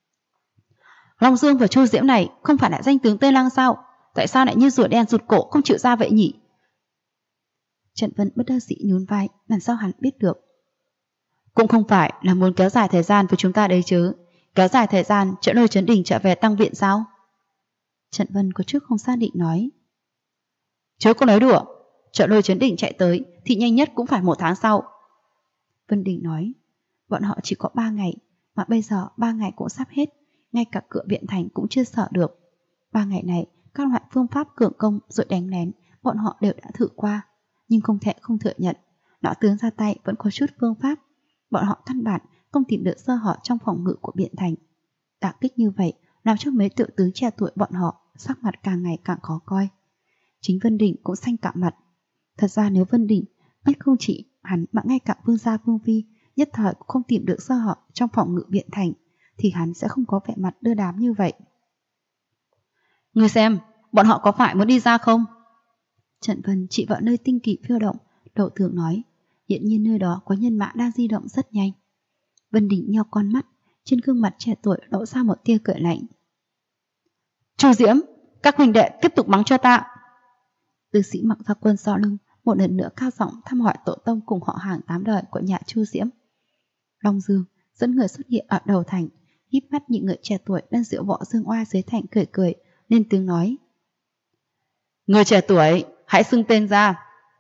Long Dương và Chu Diễm này không phải là danh tướng Tây Lăng sao? Tại sao lại như rùa đen rụt cổ không chịu ra vậy nhỉ? Trần Vân bất đắc dĩ nhún vai, làm sao hắn biết được. Cũng không phải là muốn kéo dài thời gian với chúng ta đấy chứ. Kéo dài thời gian trợ lôi Trấn Đình trở về tăng viện sao? Trần Vân có chút không xác định nói. Chớ có nói đùa, trợ lôi Trấn Đình chạy tới thì nhanh nhất cũng phải 1 tháng sau. Vân Đình nói, bọn họ chỉ có 3 ngày, mà bây giờ 3 ngày cũng sắp hết, ngay cả cửa viện thành cũng chưa sợ được. 3 ngày này, các loại phương pháp cường công rồi đánh lén, bọn họ đều đã thử qua, nhưng không thể không thừa nhận, lão tướng ra tay vẫn có chút phương pháp. Bọn họ căn bản không tìm được sơ hở trong phòng ngự của viện thành. Đả kích như vậy làm cho mấy tiểu tướng trẻ tuổi bọn họ sắc mặt càng ngày càng khó coi. Chính Vân Đình cũng xanh cả mặt. Thật ra nếu Vân Đình biết không chỉ hắn mà ngay cả Vương gia Vương Vi nhất thời cũng không tìm được sơ hở trong phòng ngự viện thành, thì hắn sẽ không có vẻ mặt đưa đám như vậy. Ngươi xem, bọn họ có phải muốn đi ra không? Trần Vân chỉ vào nơi tinh kỳ phiêu động, Đậu Thường nói, hiện nhiên nơi đó có nhân mã đang di động rất nhanh. Vân Đình nheo con mắt, trên gương mặt trẻ tuổi lộ ra một tia cười lạnh. Chu Diễm, các huynh đệ tiếp tục mắng cho ta. Tướng sĩ Mặc Gia Quân sau lưng một lần nữa cao giọng thăm hỏi tổ tông cùng họ hàng 8 đời của nhà Chu Diễm. Long Dương dẫn người xuất hiện ở đầu thành, híp mắt nhìn người trẻ tuổi đang diễu võ dương oai dưới thành cười cười, lên tiếng nói. Người trẻ tuổi, hãy xưng tên ra.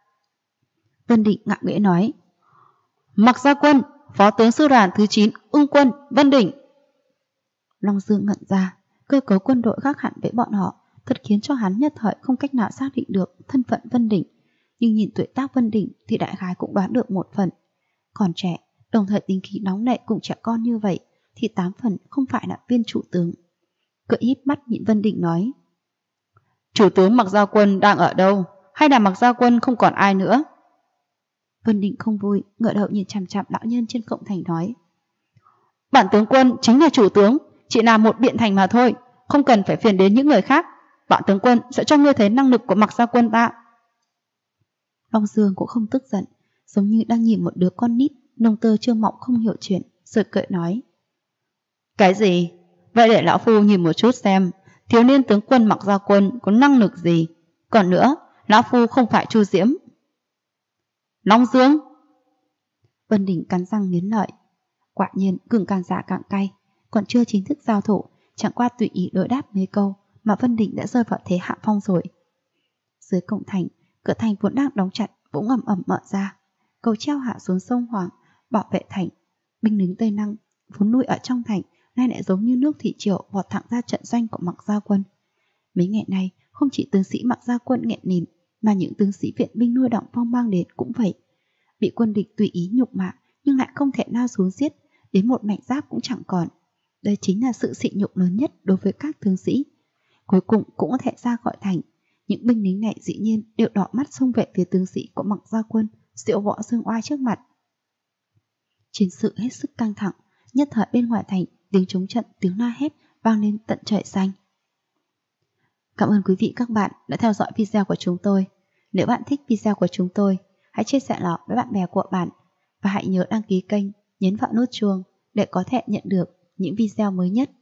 Vân Định ngạo nghễ nói. Mặc Gia Quân, Phó tướng sư đoàn thứ 9 Ưng quân Vân Đình. Long Dương ngẩn ra, cơ cấu quân đội khác hẳn với bọn họ, thật khiến cho hắn nhất thời không cách nào xác định được thân phận Vân Đình. Nhưng nhìn tuổi tác Vân Đình thì đại khái cũng đoán được một phần. Còn trẻ, đồng thời tính khí nóng nảy cùng trẻ con như vậy, thì 8 phần không phải là viên chủ tướng. Cười híp mắt nhìn Vân Đình nói. Chủ tướng Mặc Gia Quân đang ở đâu? Hay là Mặc Gia Quân không còn ai nữa? Vân Định không vui, ngửa đầu nhìn chằm chằm lão nhân trên cổng thành nói. Bản tướng quân chính là chủ tướng, chỉ là một biện thành mà thôi, không cần phải phiền đến những người khác. Bản tướng quân sẽ cho ngươi thấy năng lực của Mặc Gia Quân ta. Long Dương cũng không tức giận, giống như đang nhìn một đứa con nít nông tơ chưa mọng không hiểu chuyện, rồi cười nói. Cái gì? Vậy để lão phu nhìn một chút xem thiếu niên tướng quân Mặc Gia Quân có năng lực gì. Còn nữa, lão phu không phải Chu Diễm. Long Dương. Vân Đình cắn răng nghiến lợi. Quả nhiên gừng càng già càng cay, còn chưa chính thức giao thủ, chẳng qua tùy ý đối đáp mấy câu mà Vân Đình đã rơi vào thế hạ phong rồi. Dưới cổng thành, cửa thành vốn đang đóng chặt cũng ầm ầm mở ra, cầu treo hạ xuống sông Hoàng bảo vệ thành. Binh lính Tây Năng vốn nuôi ở trong thành nay lại giống như nước thủy triều vọt thẳng ra trận doanh của Mặc Gia Quân. Mấy ngày nay không chỉ tướng sĩ Mặc Gia Quân nghẹn nín, mà những tướng sĩ viện binh nuôi Đặng Phong mang đến cũng vậy. Bị quân địch tùy ý nhục mạ nhưng lại không thể lao xuống giết, đến một mảnh giáp cũng chẳng còn. Đây chính là sự sỉ nhục lớn nhất đối với các tướng sĩ. Cuối cùng cũng có thể ra khỏi thành. Những binh lính này dĩ nhiên đều đỏ mắt xông về phía tướng sĩ của Mặc Gia Quân, diễu võ dương oai trước mặt. Chiến sự hết sức căng thẳng, nhất thời bên ngoài thành tiếng trống trận, tiếng la hét vang lên tận trời xanh. Cảm ơn quý vị các bạn đã theo dõi video của chúng tôi. Nếu bạn thích video của chúng tôi, hãy chia sẻ nó với bạn bè của bạn và hãy nhớ đăng ký kênh, nhấn vào nút chuông để có thể nhận được những video mới nhất.